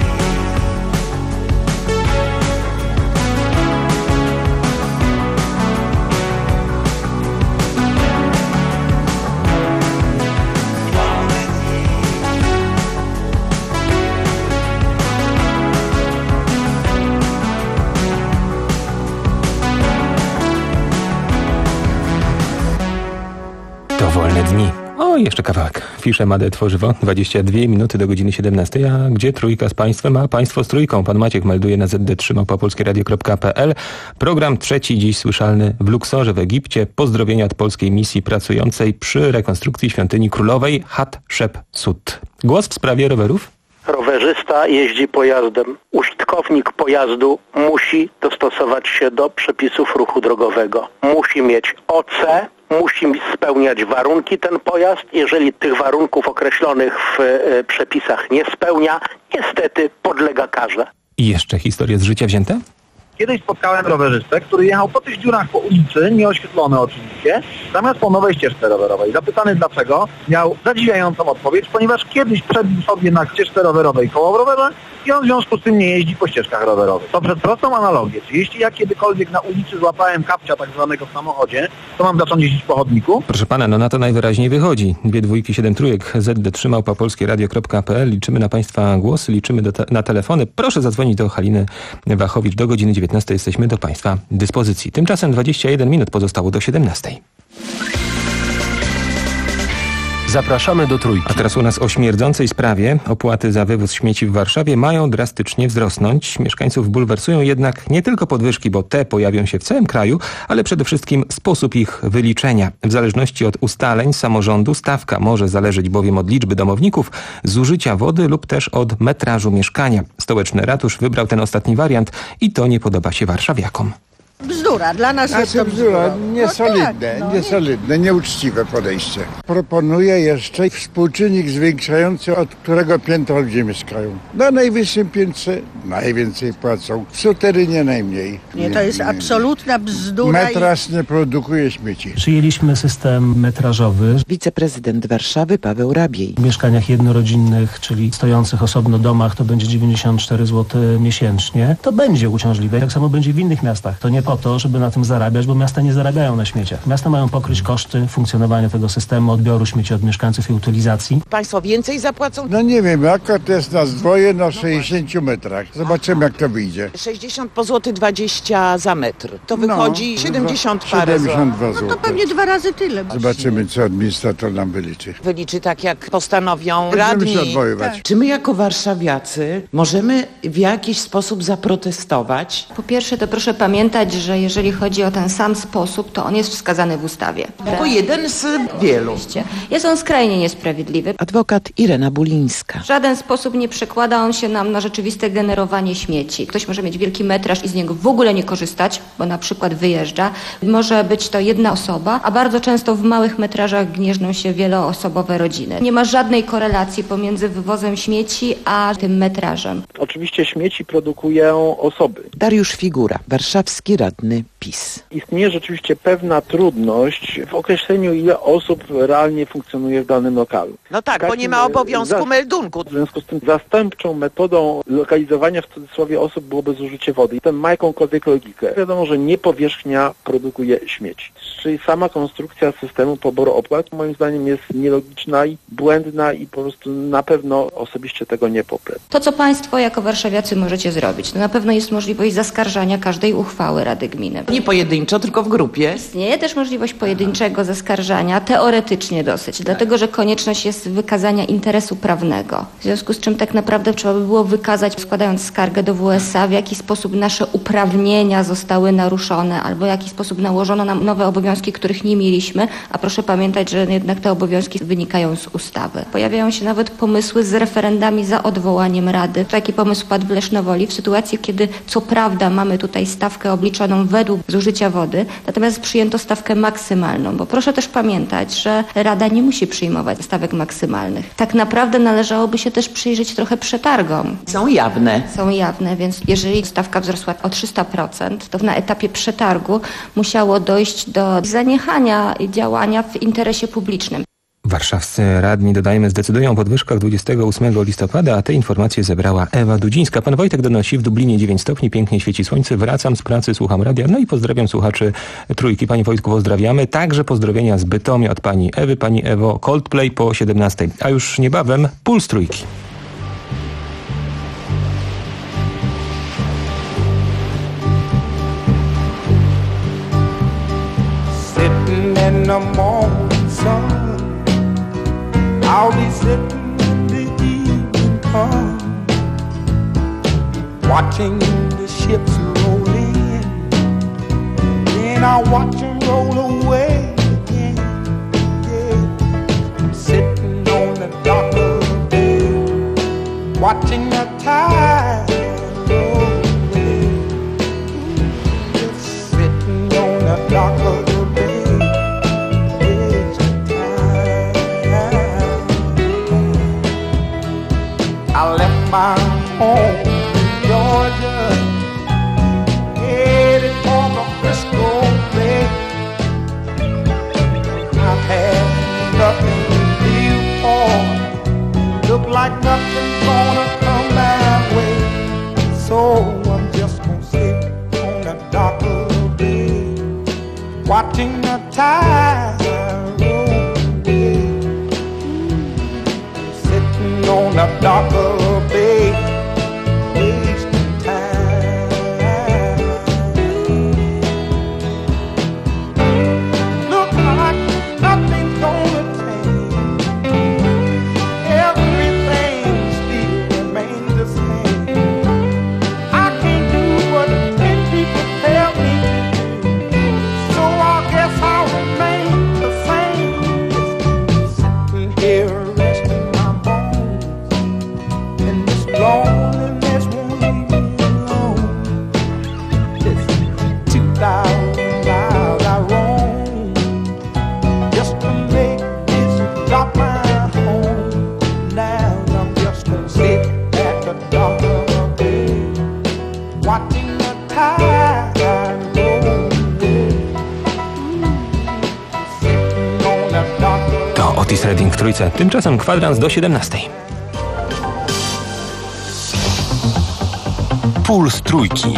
To wolne dni. O, jeszcze kawałek. Fisze Made Tworzywo, dwadzieścia dwie minuty do godziny siedemnastej. A gdzie trójka z państwem? A państwo z trójką. Pan Maciek melduje na zet de trzy małpa polskie radio kropka pe el. Program trzeci dziś słyszalny w Luksorze w Egipcie. Pozdrowienia od polskiej misji pracującej przy rekonstrukcji świątyni królowej Hatshepsut. Głos w sprawie rowerów? Rowerzysta jeździ pojazdem. Użytkownik pojazdu musi dostosować się do przepisów ruchu drogowego. Musi mieć O C, musi spełniać warunki ten pojazd. Jeżeli tych warunków określonych w y, przepisach nie spełnia, niestety podlega karze. I jeszcze historie z życia wzięte? Kiedyś spotkałem rowerzystę, który jechał po tych dziurach po ulicy, nieoświetlony oczywiście, zamiast po nowej ścieżce rowerowej. Zapytany dlaczego, miał zadziwiającą odpowiedź, ponieważ kiedyś przebił sobie na ścieżce rowerowej koło w rowerze i on w związku z tym nie jeździ po ścieżkach rowerowych. To przed prostą analogię. Czy jeśli ja kiedykolwiek na ulicy złapałem kapcia tak zwanego w samochodzie, to mam zacząć jeździć po chodniku? Proszę pana, no na to najwyraźniej wychodzi. Dwie dwójki, siedem trójek, zet de trzy małpa polskie radio kropka pe el. Liczymy na państwa głosy, liczymy do te, na telefony. Proszę zadzwonić do Haliny Wachowicz do godziny dziewiętnastej. Jesteśmy do państwa dyspozycji. Tymczasem dwadzieścia jeden minut pozostało do siedemnastej. Zapraszamy do trójki. A teraz u nas o śmierdzącej sprawie. Opłaty za wywóz śmieci w Warszawie mają drastycznie wzrosnąć. Mieszkańców bulwersują jednak nie tylko podwyżki, bo te pojawią się w całym kraju, ale przede wszystkim sposób ich wyliczenia. W zależności od ustaleń samorządu stawka może zależeć bowiem od liczby domowników, zużycia wody lub też od metrażu mieszkania. Stołeczny ratusz wybrał ten ostatni wariant i to nie podoba się warszawiakom. Bzdura, dla nas znaczy, jest to bzdura. bzdura. Niesolidne, no tak, no, niesolidne, nieuczciwe podejście. Proponuję jeszcze współczynnik zwiększający, od którego piętra ludzie mieszkają. Na najwyższym piętrze najwięcej płacą, w suterynie najmniej. Nie, to jest absolutna bzdura. Metraż nie produkuje śmieci. Przyjęliśmy system metrażowy. Wiceprezydent Warszawy Paweł Rabiej. W mieszkaniach jednorodzinnych, czyli stojących osobno domach, to będzie dziewięćdziesiąt cztery złote miesięcznie. To będzie uciążliwe. Tak samo będzie w innych miastach. To nie po to, żeby na tym zarabiać, bo miasta nie zarabiają na śmieciach. Miasta mają pokryć koszty funkcjonowania tego systemu, odbioru śmieci od mieszkańców i utylizacji. Państwo więcej zapłacą? No nie wiem, akurat to jest nas dwoje na sześćdziesięciu metrach. Zobaczymy, jak to wyjdzie. sześćdziesiąt po złoty dwadzieścia za metr. To wychodzi no, siedemdziesiąt parę siedemdziesiąt dwa zł. No to pewnie dwa razy tyle. Zobaczymy, co administrator nam wyliczy. Wyliczy tak, jak postanowią Będziemy radni. się odwoływać. Tak. Czy my jako warszawiacy możemy w jakiś sposób zaprotestować? Po pierwsze, to proszę pamiętać, że jeżeli chodzi o ten sam sposób, to on jest wskazany w ustawie. Tylko jeden z wielu. Jest on skrajnie niesprawiedliwy. Adwokat Irena Bulińska. W żaden sposób nie przekłada on się nam na rzeczywiste generowanie śmieci. Ktoś może mieć wielki metraż i z niego w ogóle nie korzystać, bo na przykład wyjeżdża. Może być to jedna osoba, a bardzo często w małych metrażach gnieżdżą się wieloosobowe rodziny. Nie ma żadnej korelacji pomiędzy wywozem śmieci a tym metrażem. Oczywiście śmieci produkują osoby. Dariusz Figura, warszawski radny PiS. Istnieje rzeczywiście pewna trudność w określeniu, ile osób realnie funkcjonuje w danym lokalu. No tak, bo nie ma obowiązku za... meldunku. W związku z tym zastępczą metodą lokalizowania w cudzysłowie osób byłoby zużycie wody. I ten ma jakąkolwiek logikę. Wiadomo, że nie powierzchnia produkuje śmieci. Czyli sama konstrukcja systemu poboru opłat moim zdaniem jest nielogiczna i błędna i po prostu na pewno osobiście tego nie poprę. To, co Państwo jako warszawiacy możecie zrobić, to na pewno jest możliwość zaskarżania każdej uchwały Rady Gminy. Nie pojedynczo, tylko w grupie. Istnieje też możliwość pojedynczego zaskarżania, teoretycznie dosyć, dlatego że konieczność jest wykazania interesu prawnego. W związku z czym tak naprawdę trzeba by było wykazać, składając skargę do W S A, w jaki sposób nasze uprawnienia zostały naruszone albo w jaki sposób nałożono nam nowe obowiązki, których nie mieliśmy, a proszę pamiętać, że jednak te obowiązki wynikają z ustawy. Pojawiają się nawet pomysły z referendami za odwołaniem Rady. Taki pomysł padł w Lesznowoli w sytuacji, kiedy co prawda mamy tutaj stawkę obliczoną według zużycia wody, natomiast przyjęto stawkę maksymalną, bo proszę też pamiętać, że Rada nie musi przyjmować stawek maksymalnych. Tak naprawdę należałoby się też przyjrzeć trochę przetargom. Są jawne. Są jawne, więc jeżeli stawka wzrosła o trzysta procent, to na etapie przetargu musiało dojść do zaniechania działania w interesie publicznym. Warszawscy radni, dodajmy, zdecydują o podwyżkach dwudziestego ósmego listopada, a te informacje zebrała Ewa Dudzińska. Pan Wojtek donosi: w Dublinie dziewięć stopni, pięknie świeci słońce, wracam z pracy, słucham radia, no i pozdrawiam słuchaczy Trójki. Panie Wojtku, pozdrawiamy. Także pozdrowienia z Bytomia od pani Ewy. Pani Ewo, Coldplay po siedemnastej. A już niebawem Puls Trójki. Sitting in the morning sun, I'll be sitting when the evening comes, watching the ships roll in, then I'll watch them roll away again. Yeah. I'm sitting on the dock of the bay, watching the tide roll away. Just sitting on the dock of the I left my home in Georgia, headed for the Frisco Bay. I've had nothing to live for, look like nothing's gonna come my way. So I'm just gonna sit on the dock of the bay, watching the tide roll away. Sitting on the dock of the bay, wasting time. Look like nothing's gonna change, everything still remains the same. I can't do what ten people tell me to do, so I guess I'll remain the same. Sitting here resting my bones, Otis Redding w trójce. Tymczasem kwadrans do siedemnastej. Puls Trójki.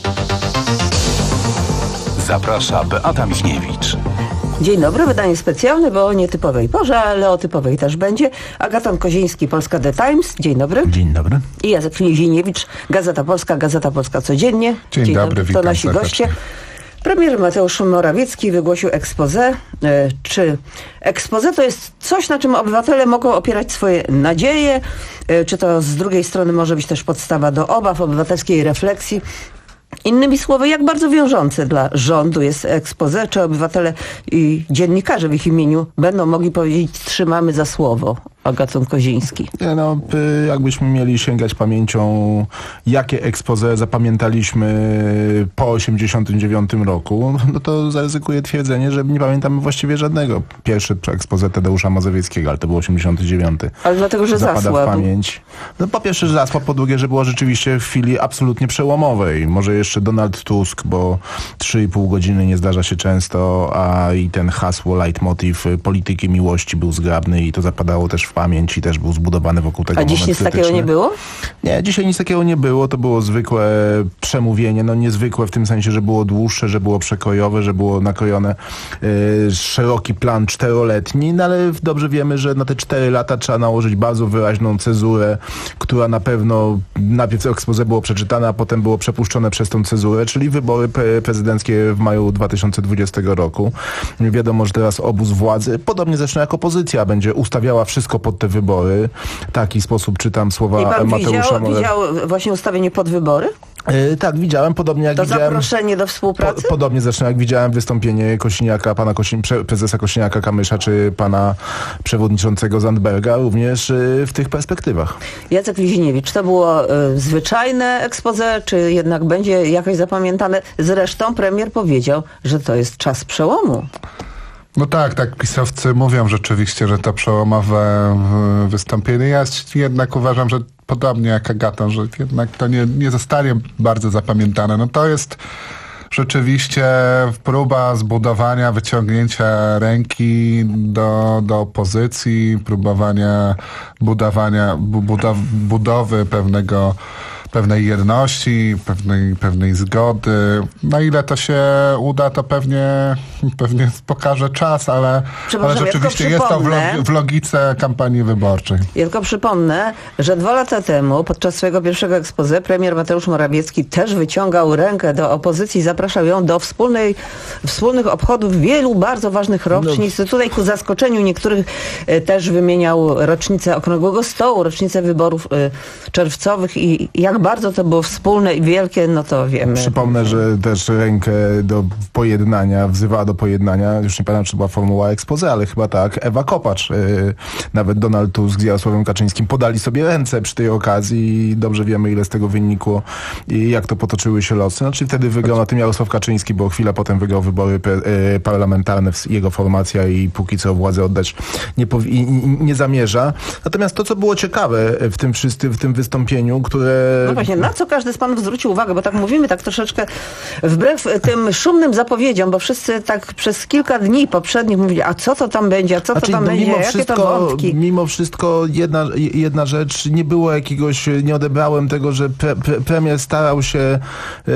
Zaprasza Beata Michniewicz. Dzień dobry, wydanie specjalne, bo o nietypowej porze, ale o typowej też będzie. Agaton Koziński, Polska The Times. Dzień dobry. Dzień dobry. I Jacek Niewiniewicz, Gazeta Polska, Gazeta Polska Codziennie. Dzień, Dzień dobry, witam To nasi serdecznie. goście. Premier Mateusz Morawiecki wygłosił expose. Czy expose to jest coś, na czym obywatele mogą opierać swoje nadzieje? Czy to z drugiej strony może być też podstawa do obaw, obywatelskiej refleksji? Innymi słowy, jak bardzo wiążące dla rządu jest expose? Czy obywatele i dziennikarze w ich imieniu będą mogli powiedzieć: trzymamy za słowo? Agaton Koziński. Nie, no, jakbyśmy mieli sięgać pamięcią, jakie expose zapamiętaliśmy po osiemdziesiątym dziewiątym roku, no to zaryzykuję twierdzenie, że nie pamiętamy właściwie żadnego. Pierwszy expose Tadeusza Mazowieckiego, ale to był osiemdziesiąty dziewiąty. Ale dlatego, że zapada zasłabł. w pamięć. No po pierwsze, że zasłabł, po drugie, że było rzeczywiście w chwili absolutnie przełomowej. Może jeszcze Donald Tusk, bo trzy i pół godziny nie zdarza się często, a i ten hasło, leitmotiv polityki miłości był zgrabny i to zapadało też w pamięć i też był zbudowany wokół tego A dziś moment nic krytyczny. takiego nie było? Nie, dzisiaj nic takiego nie było. To było zwykłe przemówienie. No niezwykłe w tym sensie, że było dłuższe, że było przekrojowe, że było nakrojone y, szeroki plan czteroletni, no ale dobrze wiemy, że na te cztery lata trzeba nałożyć bardzo wyraźną cezurę, która na pewno najpierw expose było przeczytane, a potem było przepuszczone przez tą cezurę, czyli wybory pre prezydenckie w maju dwa tysiące dwudziestego roku. Wiadomo, że teraz obóz władzy, podobnie zresztą jak opozycja, będzie ustawiała wszystko pod te wybory. Taki sposób czytam słowa I pan Mateusza widział, widział właśnie ustawienie pod wybory? Yy, tak, widziałem, podobnie jak To widziałem... zaproszenie do współpracy? Po, podobnie zresztą jak widziałem wystąpienie Kosiniaka, pana Kosin, prezesa Kosiniaka-Kamysza, czy pana przewodniczącego Zandberga, również yy, w tych perspektywach. Jacek Niewiniewicz, to było y, zwyczajne expose, czy jednak będzie jakoś zapamiętane? Zresztą premier powiedział, że to jest czas przełomu. No tak, tak pisowcy mówią rzeczywiście, że to przełomowe wystąpienie. Ja jednak uważam, że podobnie jak Agaton, że jednak to nie, nie zostanie bardzo zapamiętane. No to jest rzeczywiście próba zbudowania, wyciągnięcia ręki do, do opozycji, próbowania budowania, budow, budowy pewnego pewnej jedności, pewnej, pewnej zgody. Na ile to się uda, to pewnie, pewnie pokaże czas, ale, ale rzeczywiście jest to w, log w logice kampanii wyborczej. Ja tylko przypomnę, że dwa lata temu, podczas swojego pierwszego expose, premier Mateusz Morawiecki też wyciągał rękę do opozycji, zapraszał ją do wspólnej, wspólnych obchodów wielu bardzo ważnych rocznic. No. Tutaj ku zaskoczeniu niektórych e, też wymieniał rocznicę Okrągłego Stołu, rocznicę wyborów e, czerwcowych i jak bardzo to było wspólne i wielkie, no to wiemy. Przypomnę, że też rękę do pojednania, wzywała do pojednania, już nie pamiętam, czy była formuła expose, ale chyba tak, Ewa Kopacz. Yy, nawet Donald Tusk z Jarosławem Kaczyńskim podali sobie ręce przy tej okazji i dobrze wiemy, ile z tego wynikło i jak to potoczyły się losy. Znaczy wtedy wygrał na tym Jarosław Kaczyński, bo chwilę potem wygrał wybory yy, parlamentarne, jego formacja i póki co władzę oddać nie, i, nie zamierza. Natomiast to, co było ciekawe w tym, w tym wystąpieniu, które... No właśnie, na co każdy z panów zwrócił uwagę, bo tak mówimy tak troszeczkę wbrew tym szumnym zapowiedziom, bo wszyscy tak przez kilka dni poprzednich mówili, a co to tam będzie, a co znaczy, to tam no, będzie, mimo jakie wszystko, to wątki. Mimo wszystko jedna, jedna rzecz, nie było jakiegoś, nie odebrałem tego, że pre, pre, premier starał się yy,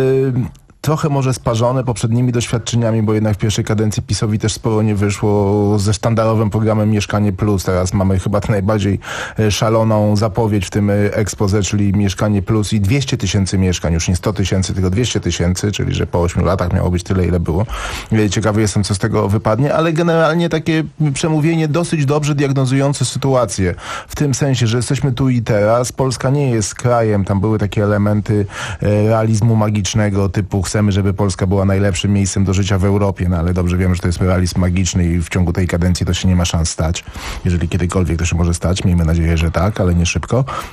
trochę może sparzone poprzednimi doświadczeniami, bo jednak w pierwszej kadencji PiS-owi też sporo nie wyszło ze sztandarowym programem Mieszkanie Plus. Teraz mamy chyba najbardziej szaloną zapowiedź w tym expose, czyli Mieszkanie Plus i dwieście tysięcy mieszkań, już nie sto tysięcy, tylko dwieście tysięcy, czyli że po ośmiu latach miało być tyle, ile było. Ciekawy jestem, co z tego wypadnie, ale generalnie takie przemówienie dosyć dobrze diagnozujące sytuację. W tym sensie, że jesteśmy tu i teraz. Polska nie jest krajem, tam były takie elementy realizmu magicznego typu chcemy, żeby Polska była najlepszym miejscem do życia w Europie, no ale dobrze wiemy, że to jest realizm magiczny i w ciągu tej kadencji to się nie ma szans stać. Jeżeli kiedykolwiek to się może stać, miejmy nadzieję, że tak, ale nie szybko.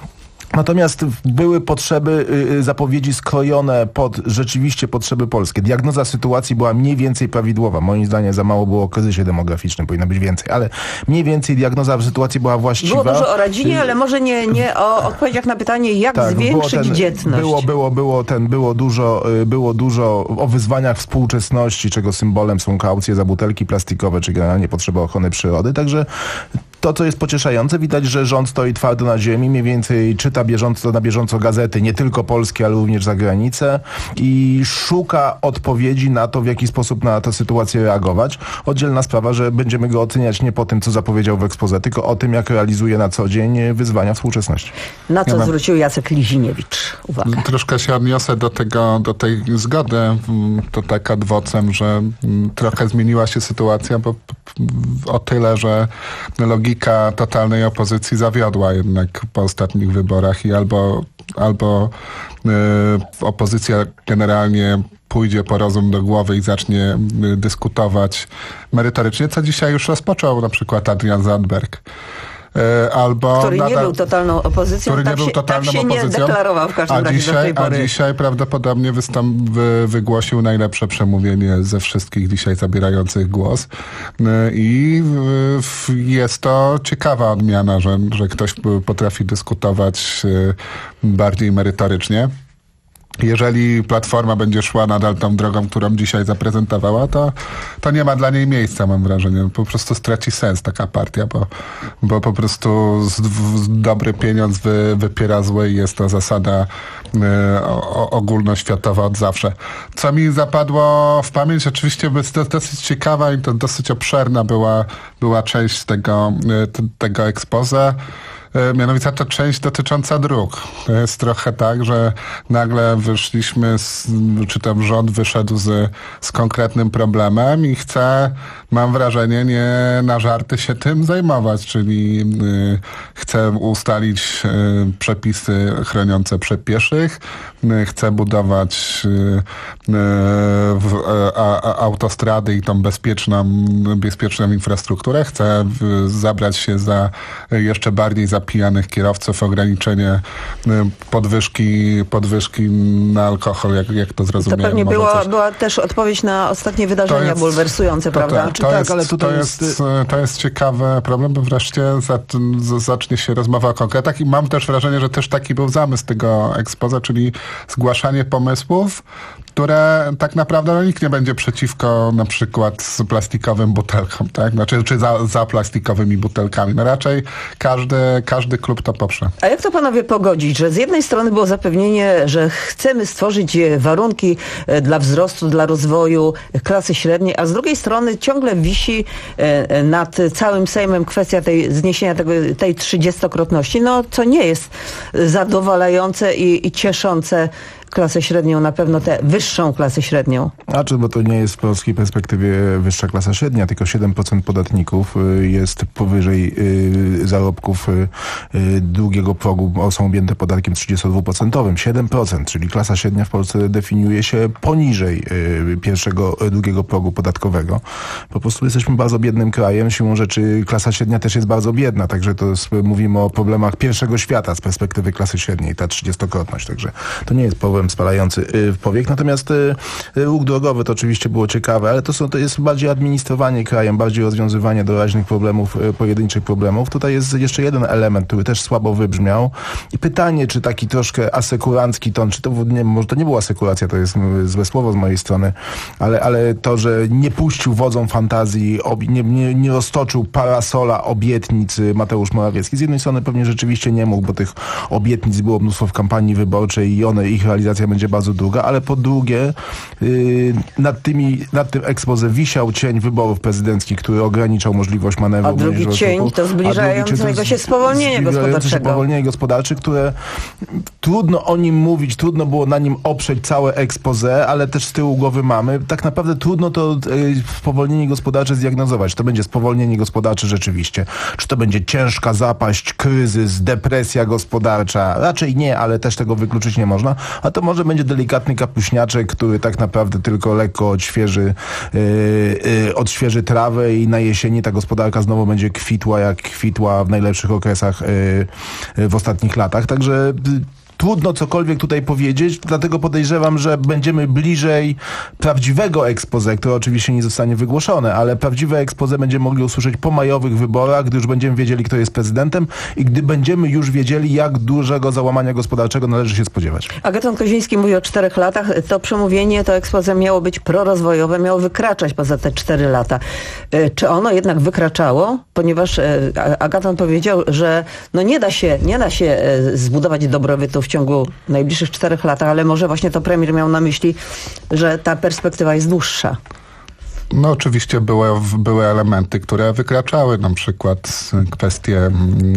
Natomiast były potrzeby, y, zapowiedzi skrojone pod rzeczywiście potrzeby polskie. Diagnoza sytuacji była mniej więcej prawidłowa. Moim zdaniem za mało było o kryzysie demograficznym, powinno być więcej, ale mniej więcej diagnoza sytuacji była właściwa. Było dużo o rodzinie, ale może nie, nie o odpowiedziach na pytanie, jak tak, zwiększyć ten, dzietność. Było, było, było, ten, było, dużo, było dużo o wyzwaniach współczesności, czego symbolem są kaucje za butelki plastikowe, czy generalnie potrzeba ochrony przyrody. Także to, co jest pocieszające, widać, że rząd stoi twardo na ziemi, mniej więcej czyta bieżąco, na bieżąco gazety, nie tylko polskie, ale również za granicę i szuka odpowiedzi na to, w jaki sposób na tę sytuację reagować. Oddzielna sprawa, że będziemy go oceniać nie po tym, co zapowiedział w exposé, tylko o tym, jak realizuje na co dzień wyzwania współczesności. Na co ja zwrócił Jacek Liziniewicz uwagę. Troszkę się odniosę do tego, do tej zgody, to tak ad vocem, że trochę zmieniła się sytuacja, bo o tyle, że logika totalnej opozycji zawiodła jednak po ostatnich wyborach i albo, albo yy, opozycja generalnie pójdzie po rozum do głowy i zacznie yy, dyskutować merytorycznie, co dzisiaj już rozpoczął na przykład Adrian Zandberg. Albo który nie nadal, był totalną opozycją, który tak, nie był się, totalną tak się opozycją, nie deklarował w każdym a razie dzisiaj, do tej pory. A dzisiaj prawdopodobnie wystąp, wy, wygłosił najlepsze przemówienie ze wszystkich dzisiaj zabierających głos i jest to ciekawa odmiana, że, że ktoś potrafi dyskutować bardziej merytorycznie. Jeżeli Platforma będzie szła nadal tą drogą, którą dzisiaj zaprezentowała, to, to nie ma dla niej miejsca, mam wrażenie. Po prostu straci sens taka partia, bo, bo po prostu z, z dobry pieniądz wy, wypiera zły i jest to zasada y, o, ogólnoświatowa od zawsze. Co mi zapadło w pamięć, oczywiście to dosyć ciekawa i to dosyć obszerna była, była część tego, y, tego exposé. Mianowicie to część dotycząca dróg. To jest trochę tak, że nagle wyszliśmy, z, czy tam rząd wyszedł z, z konkretnym problemem i chce, mam wrażenie, nie na żarty się tym zajmować, czyli y, chce ustalić y, przepisy chroniące pieszych, y, chce budować y, y, w, a, a, autostrady i tą bezpieczną, bezpieczną infrastrukturę, chce y, zabrać się za y, jeszcze bardziej za pijanych kierowców, ograniczenie podwyżki, podwyżki na alkohol, jak, jak to zrozumiałem. To pewnie była, była też odpowiedź na ostatnie wydarzenia to jest, to, bulwersujące, prawda? To, to, tak, jest, ale tutaj to, jest, jest... to jest ciekawy problem, bo wreszcie zacznie się rozmowa o konkretach i mam też wrażenie, że też taki był zamysł tego exposa, czyli zgłaszanie pomysłów, które tak naprawdę no, nikt nie będzie przeciwko na przykład z plastikowym butelkom, tak? Znaczy, czy za, za plastikowymi butelkami. No raczej każdy, każdy klub to poprze. A jak to panowie pogodzić, że z jednej strony było zapewnienie, że chcemy stworzyć warunki dla wzrostu, dla rozwoju klasy średniej, a z drugiej strony ciągle wisi nad całym Sejmem kwestia tej zniesienia tego, tej trzydziestokrotności, no co nie jest zadowalające i, i cieszące klasę średnią, na pewno tę wyższą klasę średnią. A czy, bo to nie jest w polskiej perspektywie wyższa klasa średnia, tylko siedem procent podatników jest powyżej y, zarobków y, drugiego progu, są objęte podatkiem trzydziestodwuprocentowym. siedem procent, czyli klasa średnia w Polsce definiuje się poniżej y, pierwszego, drugiego progu podatkowego. Po prostu jesteśmy bardzo biednym krajem, siłą rzeczy klasa średnia też jest bardzo biedna, także to jest, mówimy o problemach pierwszego świata z perspektywy klasy średniej, ta trzydziestokrotność, także to nie jest problem spalający w powiek. Natomiast ruch drogowy to oczywiście było ciekawe, ale to, są, to jest bardziej administrowanie krajem, bardziej rozwiązywanie doraźnych problemów, pojedynczych problemów. Tutaj jest jeszcze jeden element, który też słabo wybrzmiał i pytanie, czy taki troszkę asekurancki ton, czy to nie, może to nie była asekuracja, to jest złe słowo z mojej strony, ale, ale to, że nie puścił wodzą fantazji, ob, nie, nie, nie roztoczył parasola obietnic Mateusz Morawiecki. Z jednej strony pewnie rzeczywiście nie mógł, bo tych obietnic było mnóstwo w kampanii wyborczej i one, ich realizacja będzie bardzo długa, ale po drugie yy, nad, tymi, nad tym exposé wisiał cień wyborów prezydenckich, który ograniczał możliwość manewru. A drugi cień ruchu, to zbliżającego się spowolnienie gospodarczego. Się spowolnienie gospodarcze, które trudno o nim mówić, trudno było na nim oprzeć całe exposé, ale też z tyłu głowy mamy. Tak naprawdę trudno to yy, spowolnienie gospodarcze zdiagnozować. To będzie spowolnienie gospodarcze rzeczywiście. Czy to będzie ciężka zapaść, kryzys, depresja gospodarcza? Raczej nie, ale też tego wykluczyć nie można. A to to może będzie delikatny kapuśniaczek, który tak naprawdę tylko lekko odświeży, yy, yy, odświeży trawę i na jesieni ta gospodarka znowu będzie kwitła, jak kwitła w najlepszych okresach yy, yy, w ostatnich latach. Także yy, trudno cokolwiek tutaj powiedzieć, dlatego podejrzewam, że będziemy bliżej prawdziwego expose, które oczywiście nie zostanie wygłoszone, ale prawdziwe expose będziemy mogli usłyszeć po majowych wyborach, gdy już będziemy wiedzieli, kto jest prezydentem i gdy będziemy już wiedzieli, jak dużego załamania gospodarczego należy się spodziewać. Agaton Koziński mówi o czterech latach. To przemówienie, to expose miało być prorozwojowe, miało wykraczać poza te cztery lata. Czy ono jednak wykraczało? Ponieważ Agaton powiedział, że no nie da się, nie da się zbudować dobrobytu w ciągu najbliższych czterech latach, ale może właśnie to premier miał na myśli, że ta perspektywa jest dłuższa. No oczywiście były, były elementy, które wykraczały, na przykład kwestie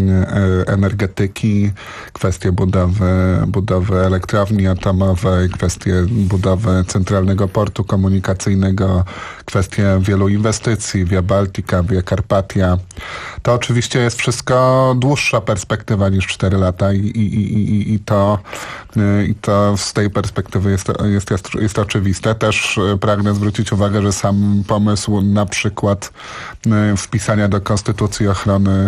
energetyki, kwestie budowy, budowy elektrowni atomowej, kwestie budowy centralnego portu komunikacyjnego, kwestie wielu inwestycji, Via Baltica, Via Carpatia. To oczywiście jest wszystko dłuższa perspektywa niż cztery lata i, i, i, i, to, i to z tej perspektywy jest, jest, jest, jest oczywiste. Też pragnę zwrócić uwagę, że sam pomysł na przykład wpisania do Konstytucji ochrony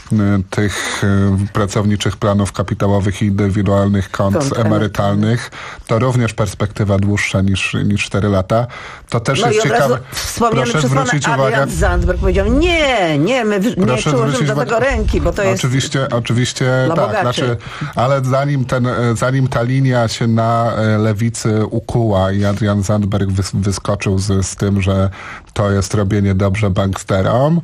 tych pracowniczych planów kapitałowych i indywidualnych kont, kont emerytalnych, to również perspektywa dłuższa niż, niż cztery lata. To też no jest ciekawe. Wspomniany Proszę zwrócić uwagę. Adrian Zandberg powiedział, nie, nie, my nie przyłożymy do tego ręki, bo to jest Oczywiście, oczywiście tak, znaczy, ale zanim, ten, zanim ta linia się na lewicy ukuła i Adrian Zandberg wys, wyskoczył z, z tym, że to jest robienie dobrze banksterom,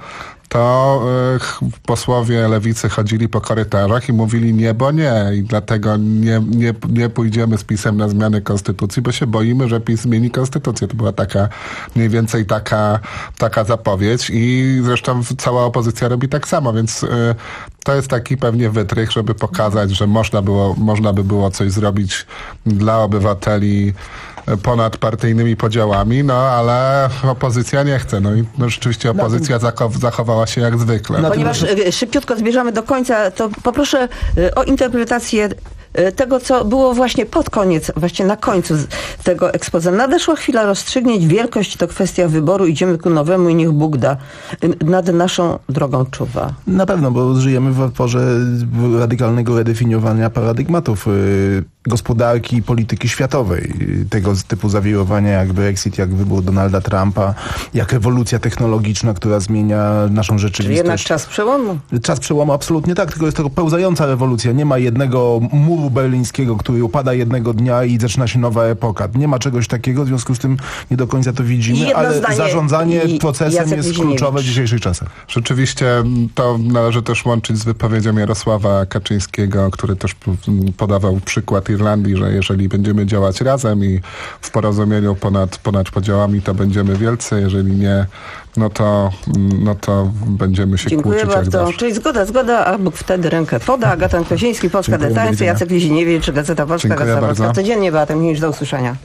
to y, posłowie lewicy chodzili po korytarzach i mówili nie, bo nie. I dlatego nie, nie, nie pójdziemy z PiS-em na zmianę konstytucji, bo się boimy, że PiS zmieni konstytucję. To była taka, mniej więcej taka, taka zapowiedź i zresztą cała opozycja robi tak samo, więc y, to jest taki pewnie wytrych, żeby pokazać, że można było, można by było coś zrobić dla obywateli ponad partyjnymi podziałami, no ale opozycja nie chce. No i no, rzeczywiście opozycja zachow- zachowała się jak zwykle. Ponieważ szybciutko zbierzamy do końca, to poproszę o interpretację tego, co było właśnie pod koniec, właśnie na końcu tego exposé. Nadeszła chwila rozstrzygnięć, wielkość to kwestia wyboru, idziemy ku nowemu i niech Bóg da. Nad naszą drogą czuwa. Na pewno, bo żyjemy w porze radykalnego redefiniowania paradygmatów y, gospodarki i polityki światowej. Tego typu zawirowania jak Brexit, jak wybór Donalda Trumpa, jak ewolucja technologiczna, która zmienia naszą rzeczywistość. Czyli jednak czas przełomu. Czas przełomu, absolutnie tak, tylko jest to pełzająca rewolucja. Nie ma jednego muru berlińskiego, który upada jednego dnia i zaczyna się nowa epoka. Nie ma czegoś takiego, w związku z tym nie do końca to widzimy, ale zdanie, zarządzanie procesem jest kluczowe w dzisiejszych czasach. Rzeczywiście to należy też łączyć z wypowiedzią Jarosława Kaczyńskiego, który też podawał przykład Irlandii, że jeżeli będziemy działać razem i w porozumieniu ponad, ponad podziałami, to będziemy wielcy, jeżeli nie, no to, no to będziemy się Dziękuję kłócić bardzo. jak zawsze. Czyli zgoda, zgoda, a Bóg wtedy rękę poda. Agaton Koziński, Polska Detańcy, Jacek Liziniewicz, Gazeta Polska, Dziękuję Gazeta bardzo. Polska. Codziennie Beata Minisz, do usłyszenia.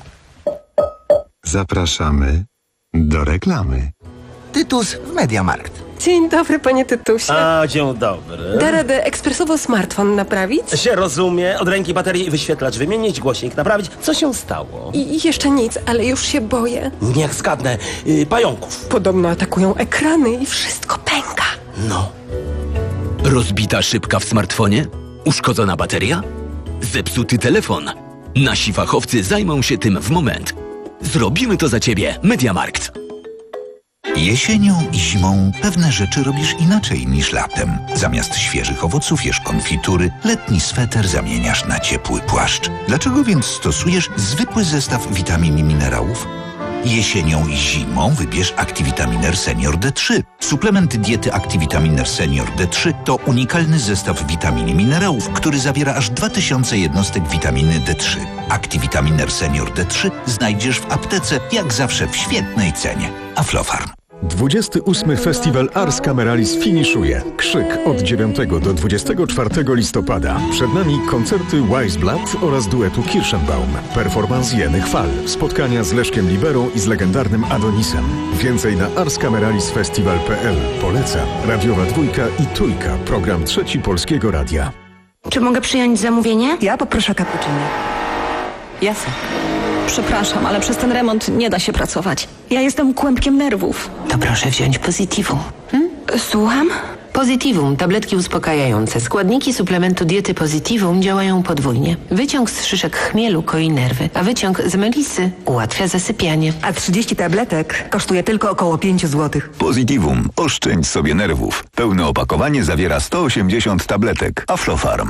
Zapraszamy do reklamy. Tytus w Mediamarkt. Dzień dobry, panie Tytusie. A, dzień dobry. Da radę ekspresowo smartfon naprawić? Się rozumie. Od ręki baterii i wyświetlacz wymienić, głośnik naprawić. Co się stało? I, I jeszcze nic, ale już się boję. Niech zgadnę. Yy, pająków. Podobno atakują ekrany i wszystko pęka. No. Rozbita szybka w smartfonie? Uszkodzona bateria? Zepsuty telefon? Nasi fachowcy zajmą się tym w moment. Zrobimy to za ciebie. Mediamarkt. Jesienią i zimą pewne rzeczy robisz inaczej niż latem. Zamiast świeżych owoców jesz konfitury, letni sweter zamieniasz na ciepły płaszcz. Dlaczego więc stosujesz zwykły zestaw witamin i minerałów? Jesienią i zimą wybierz Activitaminer Senior D trzy. Suplement diety Activitaminer Senior D trzy to unikalny zestaw witamin i minerałów, który zawiera aż dwa tysiące jednostek witaminy D trzy. Activitaminer Senior D trzy znajdziesz w aptece, jak zawsze w świetnej cenie. Aflofarm. dwudziesty ósmy Festiwal Ars Cameralis finiszuje. Krzyk od dziewiątego do dwudziestego czwartego listopada. Przed nami koncerty Weissblatt oraz duetu Kirschenbaum. Performance Jeny Chwal. Spotkania z Leszkiem Liberą i z legendarnym Adonisem. Więcej na arscameralisfestival kropka p l. Polecam. Radiowa Dwójka i Trójka. Program Trzeci Polskiego Radia. Czy mogę przyjąć zamówienie? Ja poproszę cappuccino. Jasne. Przepraszam, ale przez ten remont nie da się pracować. Ja jestem kłębkiem nerwów. To proszę wziąć Positivum. Hm? Słucham? Positivum, tabletki uspokajające. Składniki suplementu diety Positivum działają podwójnie. Wyciąg z szyszek chmielu koi nerwy, a wyciąg z melisy ułatwia zasypianie. A trzydzieści tabletek kosztuje tylko około pięć złotych. Positivum. Oszczędź sobie nerwów. Pełne opakowanie zawiera sto osiemdziesiąt tabletek. Aflofarm.